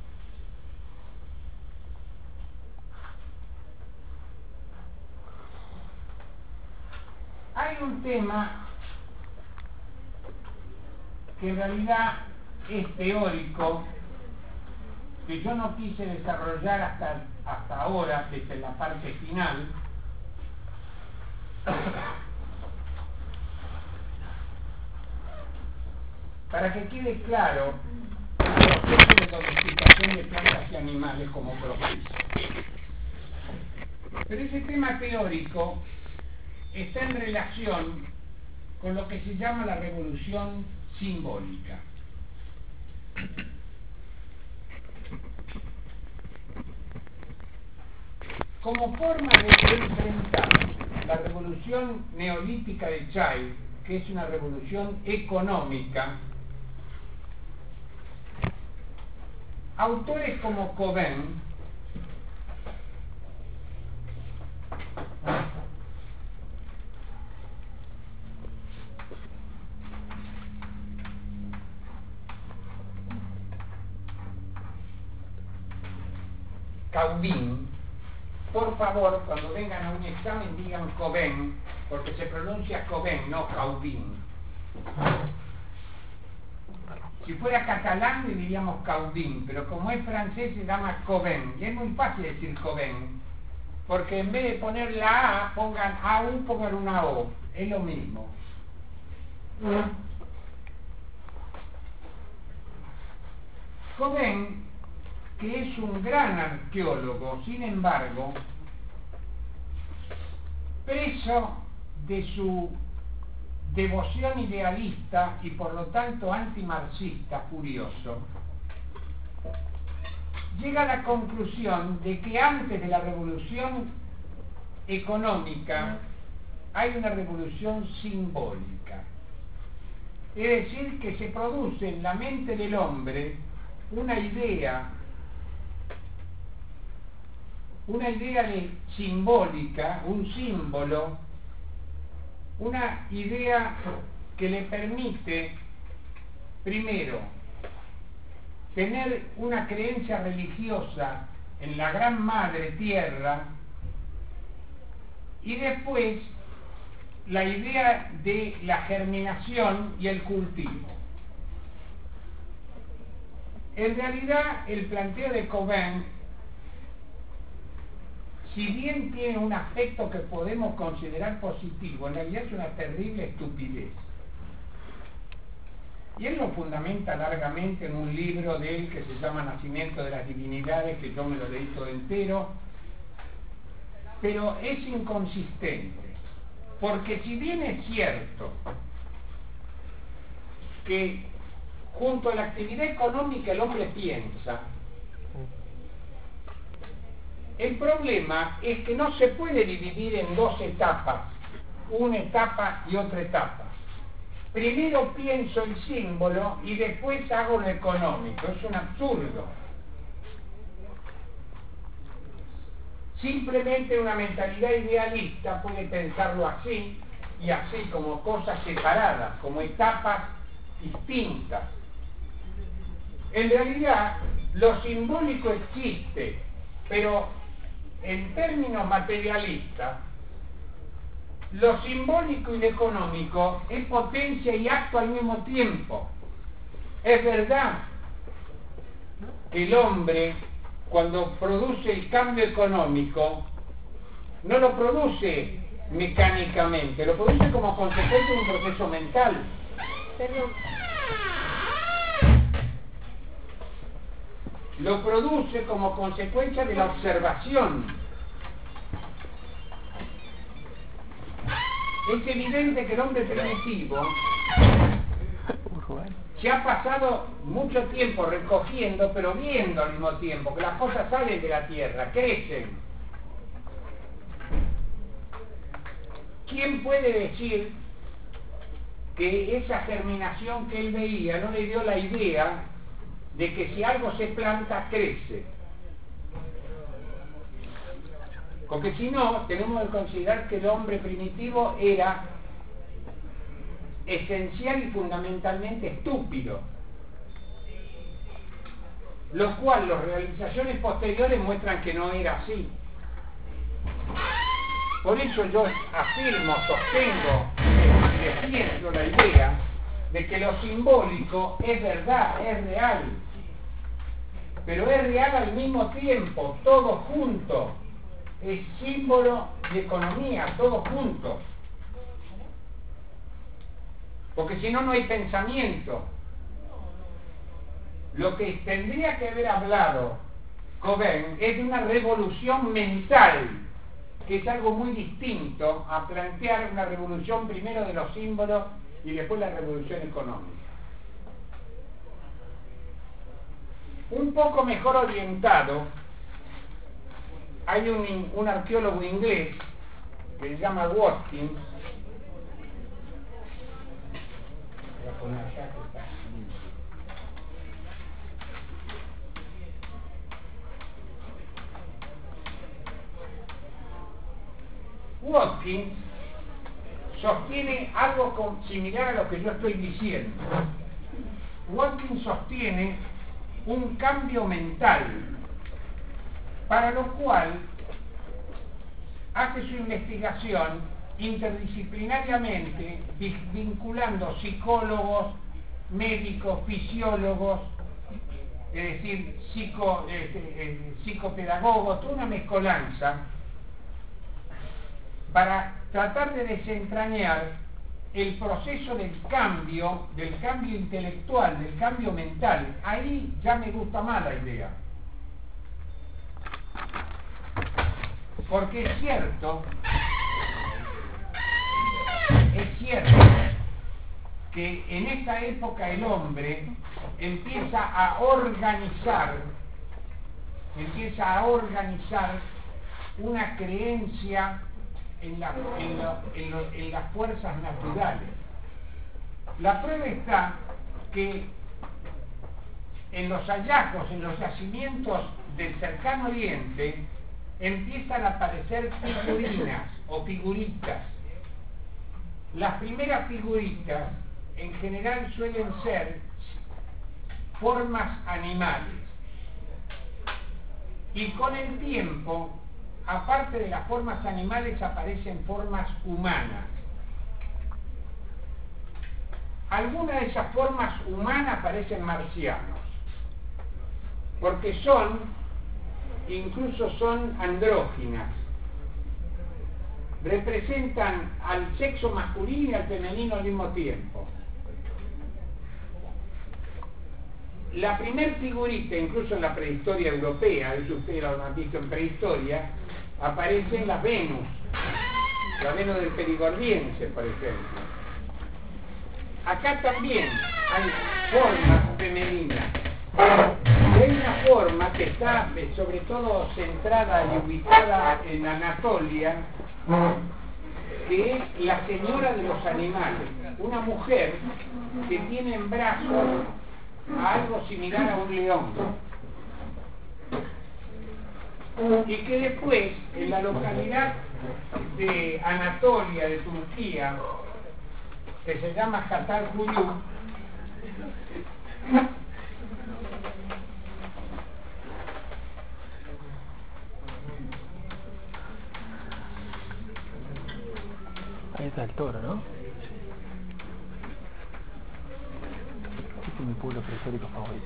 Hay un tema que en realidad es teórico, que yo no quise desarrollar hasta, hasta ahora, desde la parte final, para que quede claro el proceso de domesticación de plantas y animales como proceso. Pero ese tema teórico está en relación con lo que se llama la revolución simbólica. Como forma de enfrentar la revolución neolítica de Child, que es una revolución económica, autores como Cobain Cauvin, por favor, cuando vengan a un examen digan Cobain, porque se pronuncia Cobain, no Cauvin. Si fuera catalán le diríamos Cauvin, pero como es francés se llama Cobain, y es muy fácil decir Cobain, porque en vez de poner la A, pongan A U, pongan una O, es lo mismo. Cobain, que es un gran arqueólogo, sin embargo, preso de su devoción idealista y por lo tanto antimarxista furioso, llega a la conclusión de que antes de la revolución económica hay una revolución simbólica. Es decir, que se produce en la mente del hombre una idea una idea de simbólica, un símbolo, una idea que le permite, primero, tener una creencia religiosa en la gran madre tierra, y después la idea de la germinación y el cultivo. En realidad, el planteo de Cobain, si bien tiene un aspecto que podemos considerar positivo, en realidad es una terrible estupidez. Y él lo fundamenta largamente en un libro de él que se llama Nacimiento de las Divinidades, que yo me lo leí todo entero, pero es inconsistente, porque si bien es cierto que junto a la actividad económica el hombre piensa, el problema es que no se puede dividir en dos etapas, una etapa y otra etapa. Primero pienso el símbolo y después hago lo económico. Es un absurdo. Simplemente una mentalidad idealista puede pensarlo así y así, como cosas separadas, como etapas distintas. En realidad, lo simbólico existe, pero en términos materialistas, lo simbólico y lo económico es potencia y acto al mismo tiempo. Es verdad que el hombre, cuando produce el cambio económico, no lo produce mecánicamente, lo produce como consecuencia de un proceso mental. Perdón. Lo produce como consecuencia de la observación. Es evidente que el hombre primitivo se ha pasado mucho tiempo recogiendo, pero viendo al mismo tiempo que las cosas salen de la tierra, crecen. ¿Quién puede decir que esa germinación que él veía no le dio la idea de que si algo se planta, crece? Porque si no, tenemos que considerar que el hombre primitivo era esencial y fundamentalmente estúpido, lo cual las realizaciones posteriores muestran que no era así. Por eso yo afirmo, sostengo y defiendo la idea de que lo simbólico es verdad, es real, pero es real al mismo tiempo, todo junto, es símbolo y economía, todo junto, porque si no, no hay pensamiento. Lo que tendría que haber hablado Cobain es de una revolución mental, que es algo muy distinto a plantear una revolución primero de los símbolos y después la revolución económica. Un poco mejor orientado, hay un, un arqueólogo inglés que se llama Watkins. Voy a poner acá que está. Watkins sostiene algo con, similar a lo que yo estoy diciendo. Watkins sostiene un cambio mental, para lo cual hace su investigación interdisciplinariamente, vinculando psicólogos, médicos, fisiólogos, es decir, psico, eh, eh, psicopedagogos, toda una mezcolanza, para tratar de desentrañar el proceso del cambio, del cambio intelectual, del cambio mental. Ahí ya me gusta más la idea. Porque es cierto, es cierto que en esta época el hombre empieza a organizar, empieza a organizar una creencia en, la, en, lo, en, lo, en las fuerzas naturales. La prueba está que en los hallazgos, en los yacimientos del cercano oriente, empiezan a aparecer figurinas o figuritas. Las primeras figuritas en general suelen ser formas animales, y con el tiempo, aparte de las formas animales, aparecen formas humanas. Algunas de esas formas humanas parecen marcianos, porque son, incluso son andróginas, representan al sexo masculino y al femenino al mismo tiempo. La primer figurita, incluso en la prehistoria europea, eso ustedes lo han visto en prehistoria, aparecen las Venus, la Venus del Perigordiense, por ejemplo. Acá también hay formas femeninas. Y hay una forma que está sobre todo centrada y ubicada en Anatolia, que es la señora de los animales, una mujer que tiene en brazos a algo similar a un león, y que después en la localidad de Anatolia, de Turquía, que se llama Hatay-Kuyuk, ahí está el toro, ¿no? Este es mi pueblo prehistórico favorito.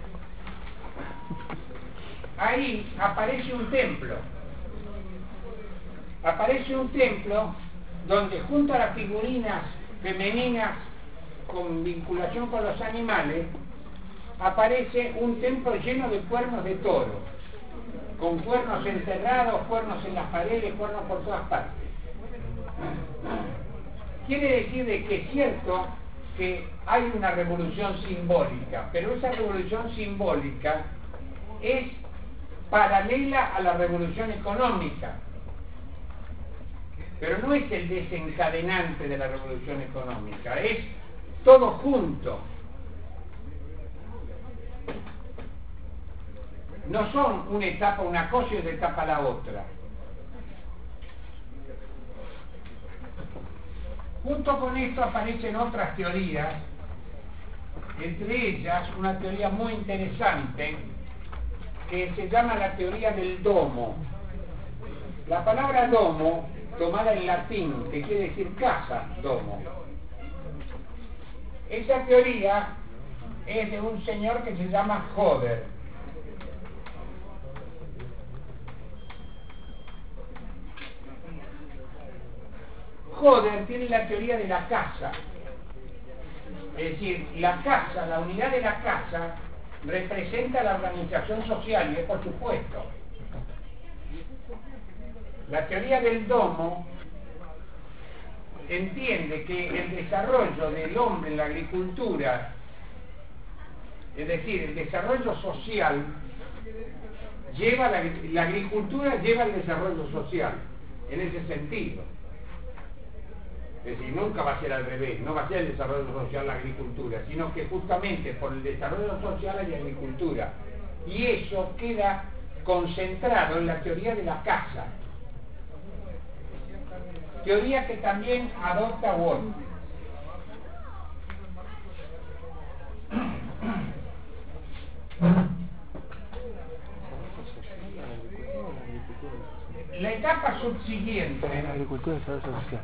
Ahí aparece un templo. Aparece un templo donde junto a las figurinas femeninas con vinculación con los animales, aparece un templo lleno de cuernos de toro, con cuernos enterrados, cuernos en las paredes, cuernos por todas partes. Quiere decir de que es cierto que hay una revolución simbólica, pero esa revolución simbólica es paralela a la revolución económica, pero no es el desencadenante de la revolución económica, es todo junto. No son una etapa una cosa y otra etapa la otra. Junto con esto aparecen otras teorías, entre ellas una teoría muy interesante que se llama la teoría del domo. La palabra domo, tomada en latín, que quiere decir casa, domo. Esa teoría es de un señor que se llama Joder. Joder tiene la teoría de la casa. Es decir, la casa, la unidad de la casa, representa la organización social, y es por supuesto. La teoría del domo entiende que el desarrollo del hombre en la agricultura Es decir, el desarrollo social lleva la, la agricultura lleva el desarrollo social, en ese sentido. Es decir, nunca va a ser al revés, no va a ser el desarrollo social la agricultura, sino que justamente por el desarrollo social hay agricultura. Y eso queda concentrado en la teoría de la casa. Teoría que también adopta Wolf. La etapa subsiguiente, La agricultura y desarrollo social.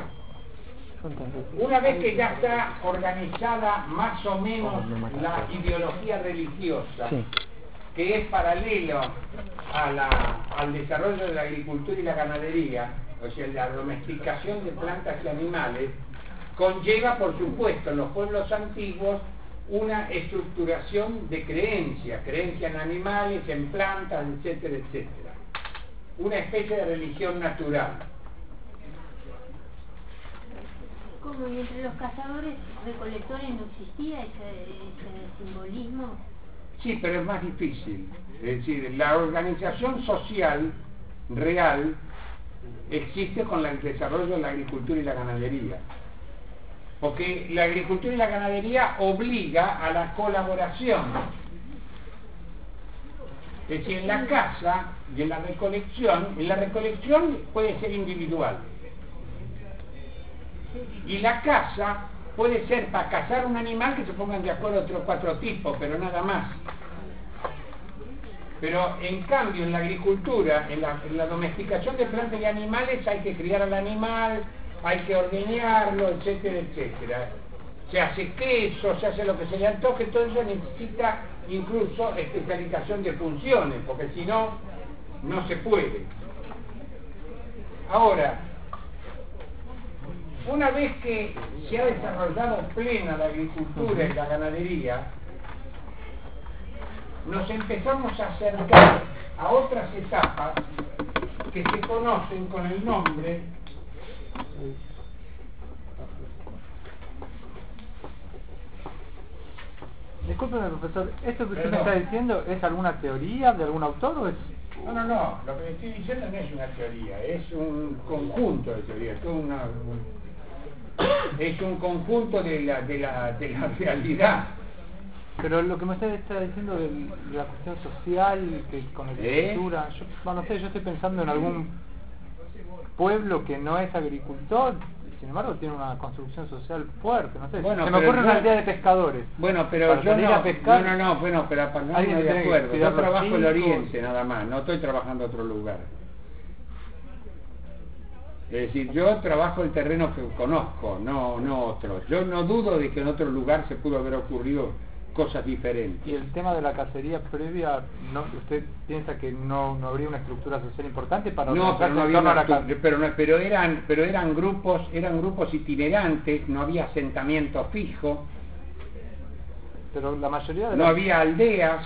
una vez que ya está organizada más o menos la ideología religiosa, Sí. que es paralelo a la, al desarrollo de la agricultura y la ganadería, o sea, la domesticación de plantas y animales, conlleva, por supuesto, en los pueblos antiguos, una estructuración de creencia, creencia en animales, en plantas, etcétera, etcétera. Una especie de religión natural. Como y entre los cazadores recolectores no existía ese, ese simbolismo. Sí, pero es más difícil. Es decir, la organización social real existe con el desarrollo de la agricultura y la ganadería. Porque la agricultura y la ganadería obliga a la colaboración. Es decir, en la caza y en la recolección, en la recolección puede ser individual. Y la caza puede ser para cazar un animal que se pongan de acuerdo otros cuatro tipos, pero nada más. Pero en cambio en la agricultura, en la, en la domesticación de plantas y animales, hay que criar al animal, hay que ordeñarlo, etcétera, etcétera. Se hace queso, se hace lo que se le antoje, todo eso necesita incluso especialización de funciones, porque si no, no se puede. Ahora, una vez que se ha desarrollado plena la agricultura y la ganadería, nos empezamos a acercar a otras etapas que se conocen con el nombre Discúlpeme, profesor, ¿esto que usted me Perdón. está diciendo es alguna teoría de algún autor o es...? No, no, no, lo que le estoy diciendo no es una teoría, es un conjunto de teorías, es, una, un- es un conjunto de la, de la, de la realidad. Pero lo que me está, está diciendo de la cuestión social, que con la ¿Eh? agricultura, yo, bueno, no sé, yo estoy pensando en algún pueblo que no es agricultor, sin embargo tiene una construcción social fuerte, no sé, Bueno, se me pero ocurre yo- una aldea de pescadores. Bueno, pero Para yo salir no, a pescar, no, no, no, bueno, pero para no alguien de tiene que acuerdo, cuidar yo los trabajo en el chicos. Oriente nada más, no estoy trabajando en otro lugar. Es decir, yo trabajo el terreno que conozco, no, no otro. Yo no dudo de que en otro lugar se pudo haber ocurrido cosas diferentes. Y el tema de la cacería previa, ¿no? ¿Usted piensa que no, no habría una estructura social importante para No, pero organizarse no en había torno a una la ca- estu- pero, no- pero eran pero eran grupos eran grupos itinerantes, no había asentamiento fijo, Pero la mayoría de no las- había aldeas.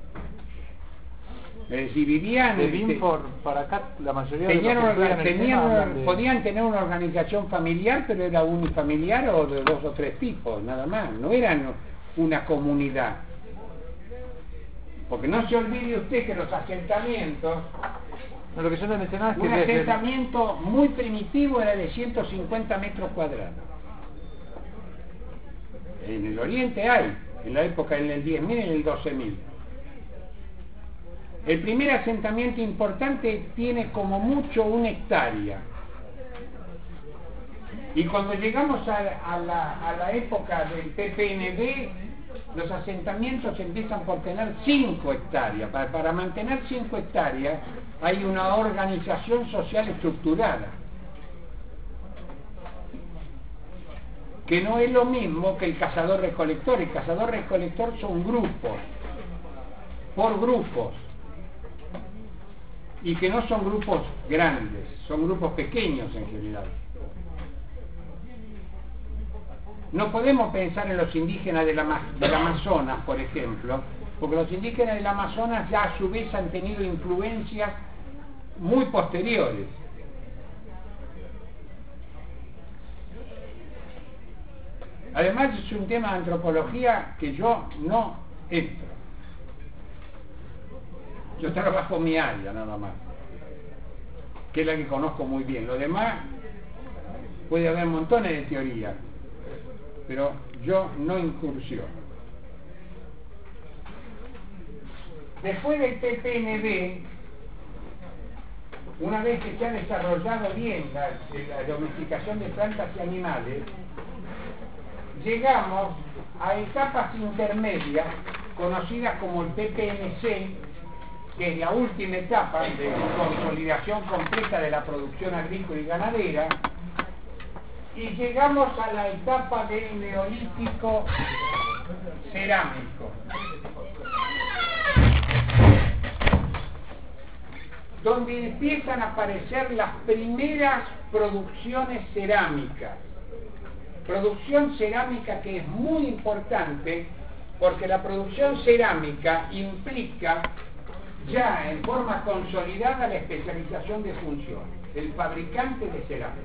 Es decir, vivían de este, Binford para acá, la mayoría tenían de los que una- estudian el tenían tema una- hablan de- podían tener una organización familiar, pero era unifamiliar o de dos o tres tipos, nada más, no eran una comunidad. Porque no se olvide usted que los asentamientos, No, lo que yo le mencionaba es que un desde el- asentamiento muy primitivo era de ciento cincuenta metros cuadrados. En el Oriente hay, en la época en el diez mil y en el doce mil. El primer asentamiento importante tiene como mucho una hectárea. Y cuando llegamos a, a la, a la época del P P N B, los asentamientos empiezan por tener cinco hectáreas. Para, para mantener cinco hectáreas hay una organización social estructurada, que no es lo mismo que el cazador-recolector. El cazador-recolector son grupos, por grupos, y que no son grupos grandes, son grupos pequeños en general. No podemos pensar en los indígenas del, Ama- del Amazonas, por ejemplo, porque los indígenas del Amazonas ya a su vez han tenido influencias muy posteriores. Además es un tema de antropología que yo no entro. Yo trabajo mi área nada más, que es la que conozco muy bien. Lo demás puede haber montones de teorías, pero yo no incursiono. Después del P P N B, una vez que se ha desarrollado bien la, la domesticación de plantas y animales, llegamos a etapas intermedias conocidas como el P P N C, que es la última etapa de consolidación completa de la producción agrícola y ganadera, y llegamos a la etapa del neolítico cerámico, donde empiezan a aparecer las primeras producciones cerámicas. Producción cerámica que es muy importante, porque la producción cerámica implica ya en forma consolidada la especialización de funciones, el fabricante de cerámica.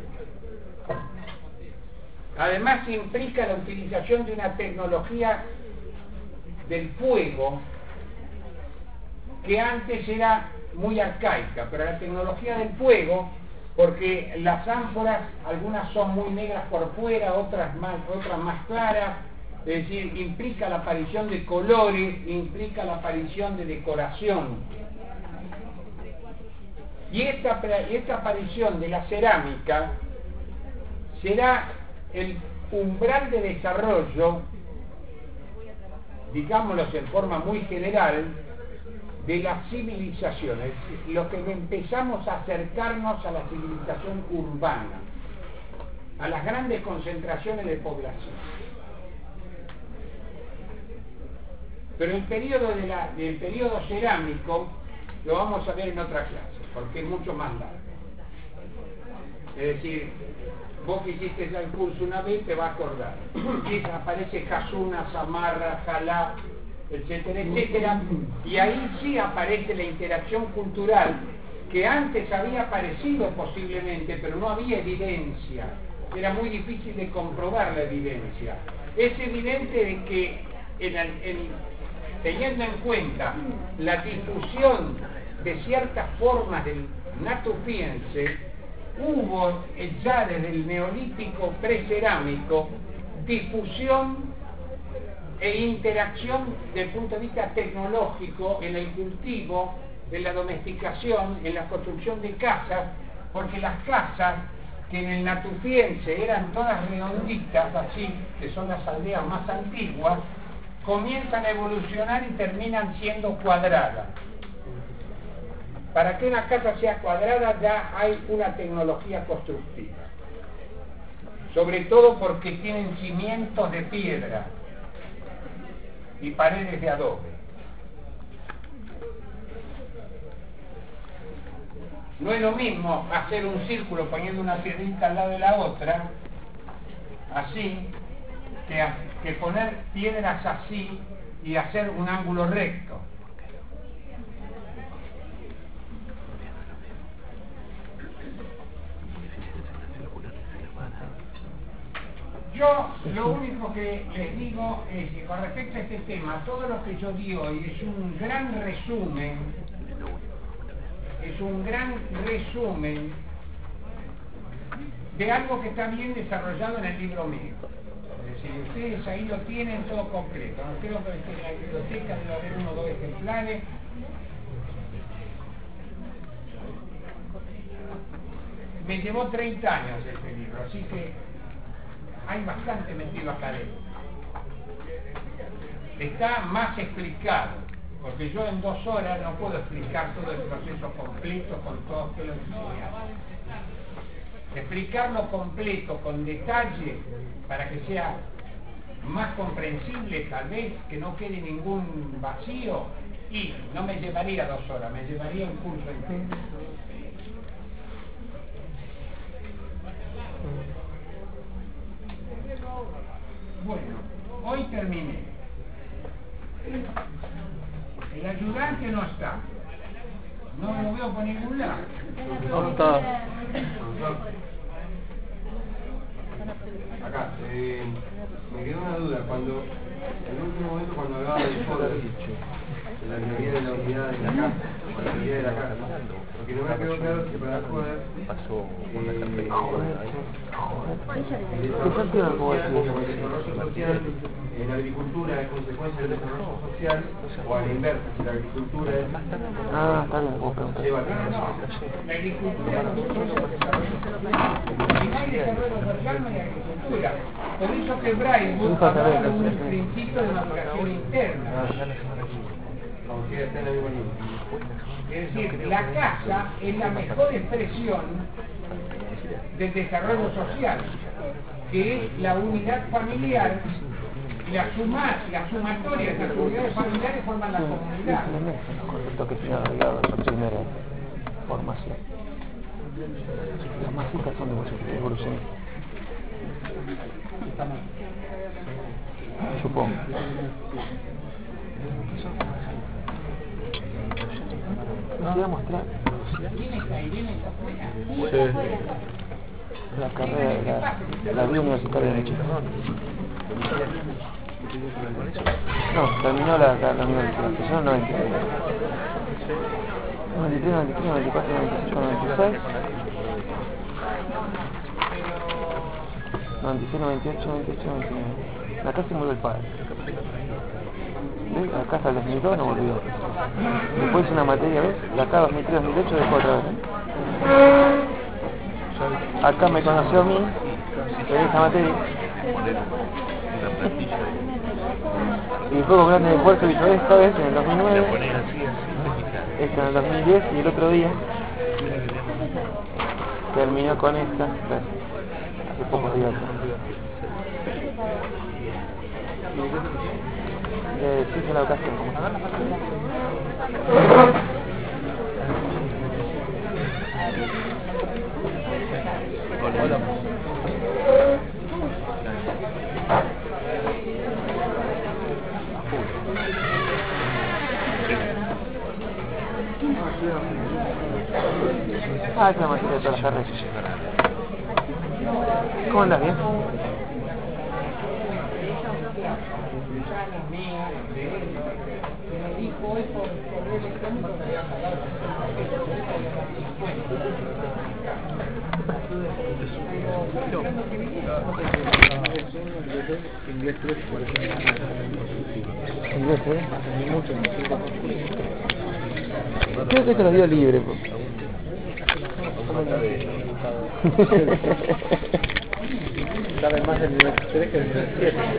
Además implica la utilización de una tecnología del fuego que antes era muy arcaica, pero la tecnología del fuego, porque las ánforas, algunas son muy negras por fuera, otras más, otras más claras, es decir, implica la aparición de colores, implica la aparición de decoración. Y esta, esta aparición de la cerámica será el umbral de desarrollo, digámoslo en forma muy general, de la civilización, es decir, lo que empezamos a acercarnos a la civilización urbana, a las grandes concentraciones de población. Pero el periodo, de la, el periodo cerámico lo vamos a ver en otra clase, porque es mucho más largo. Es decir, vos que hiciste ya el curso una vez te va a acordar. Y aparece Casuna, Samarra, Jalá, etcétera, etcétera, y ahí sí aparece la interacción cultural que antes había aparecido posiblemente, pero no había evidencia, era muy difícil de comprobar la evidencia. Es evidente de que en, en, teniendo en cuenta la difusión de ciertas formas del natufiense, hubo ya desde el neolítico precerámico difusión e interacción desde el punto de vista tecnológico en el cultivo, en la domesticación, en la construcción de casas, porque las casas que en el natufiense eran todas redonditas, así, que son las aldeas más antiguas, comienzan a evolucionar y terminan siendo cuadradas. Para que una casa sea cuadrada ya hay una tecnología constructiva, sobre todo porque tienen cimientos de piedra y paredes de adobe. No es lo mismo hacer un círculo poniendo una piedrita al lado de la otra, así, que, que poner piedras así y hacer un ángulo recto. Yo lo único que les digo es que con respecto a este tema, todo lo que yo di hoy es un gran resumen, es un gran resumen de algo que está bien desarrollado en el libro mío. Es decir, ustedes ahí lo tienen todo completo. No creo que en la biblioteca debe haber uno o dos ejemplares. Me llevó treinta años este libro, así que hay bastante metido académico. Está más explicado, porque yo en dos horas no puedo explicar todo el proceso completo con todos los enseñantes. Explicarlo completo, con detalle, para que sea más comprensible, tal vez, que no quede ningún vacío, y no me llevaría dos horas, me llevaría un curso entero. Bueno, hoy terminé. El ayudante no está. No lo veo por ningún lado. No está. Acá, eh, me quedó una duda. Cuando el último momento cuando hablaba del poder, de la teoría de la unidad de la casa, o la teoría de la casa, lo que no me quedó claro es que para el poder pasó una eh, el desarrollo social, en la agricultura es consecuencia del desarrollo social, o a la inversa, si la agricultura es... Ah, está bien, vos preguntás. Lleva a No, no, la agricultura no es un desarrollo social. Si no hay desarrollo social, no hay agricultura. Por eso que Braille hablaba de un principio de maduración interna. Aunque esté en la misma línea. Es decir, la casa es la mejor expresión del desarrollo social, que es la unidad familiar, y la suma, la sumatoria de las unidades familiares forman la comunidad. Concepto que se ha agregado en su primera formación. Las masitas son de evolución. Supongo. No te voy a mostrar. Sí. La carrera de la, la vida universitaria de Derecho. No, terminó la, la, la universidad, empezó en noventa y tres. noventa y tres, noventa y tres, noventa y cuatro, noventa y cinco, noventa y seis. noventa y seis, noventa y ocho, noventa y ocho, noventa y nueve. La casa se murió el padre. ¿Ves? La casa del dos mil dos no volvió. Después hice una materia, ¿ves? La acá dos mil tres, dos mil ocho dejó otra vez. ¿Eh? Acá me conoció a mí, en esa materia. Y después con grandes esfuerzos hizo esta vez en el dos mil nueve, esta en el dos mil diez y el otro día terminó con esta, hace pocos días. De ciencia de la educación, ¿cómo se llama? Hola. Ah, esa materia de todas las carreras. ¿Cómo andas? ¿Bien? Inglés tres, Inglés, ¿eh? Creo que te lo dio libre. Sabe más del nivel tres que del nivel siete.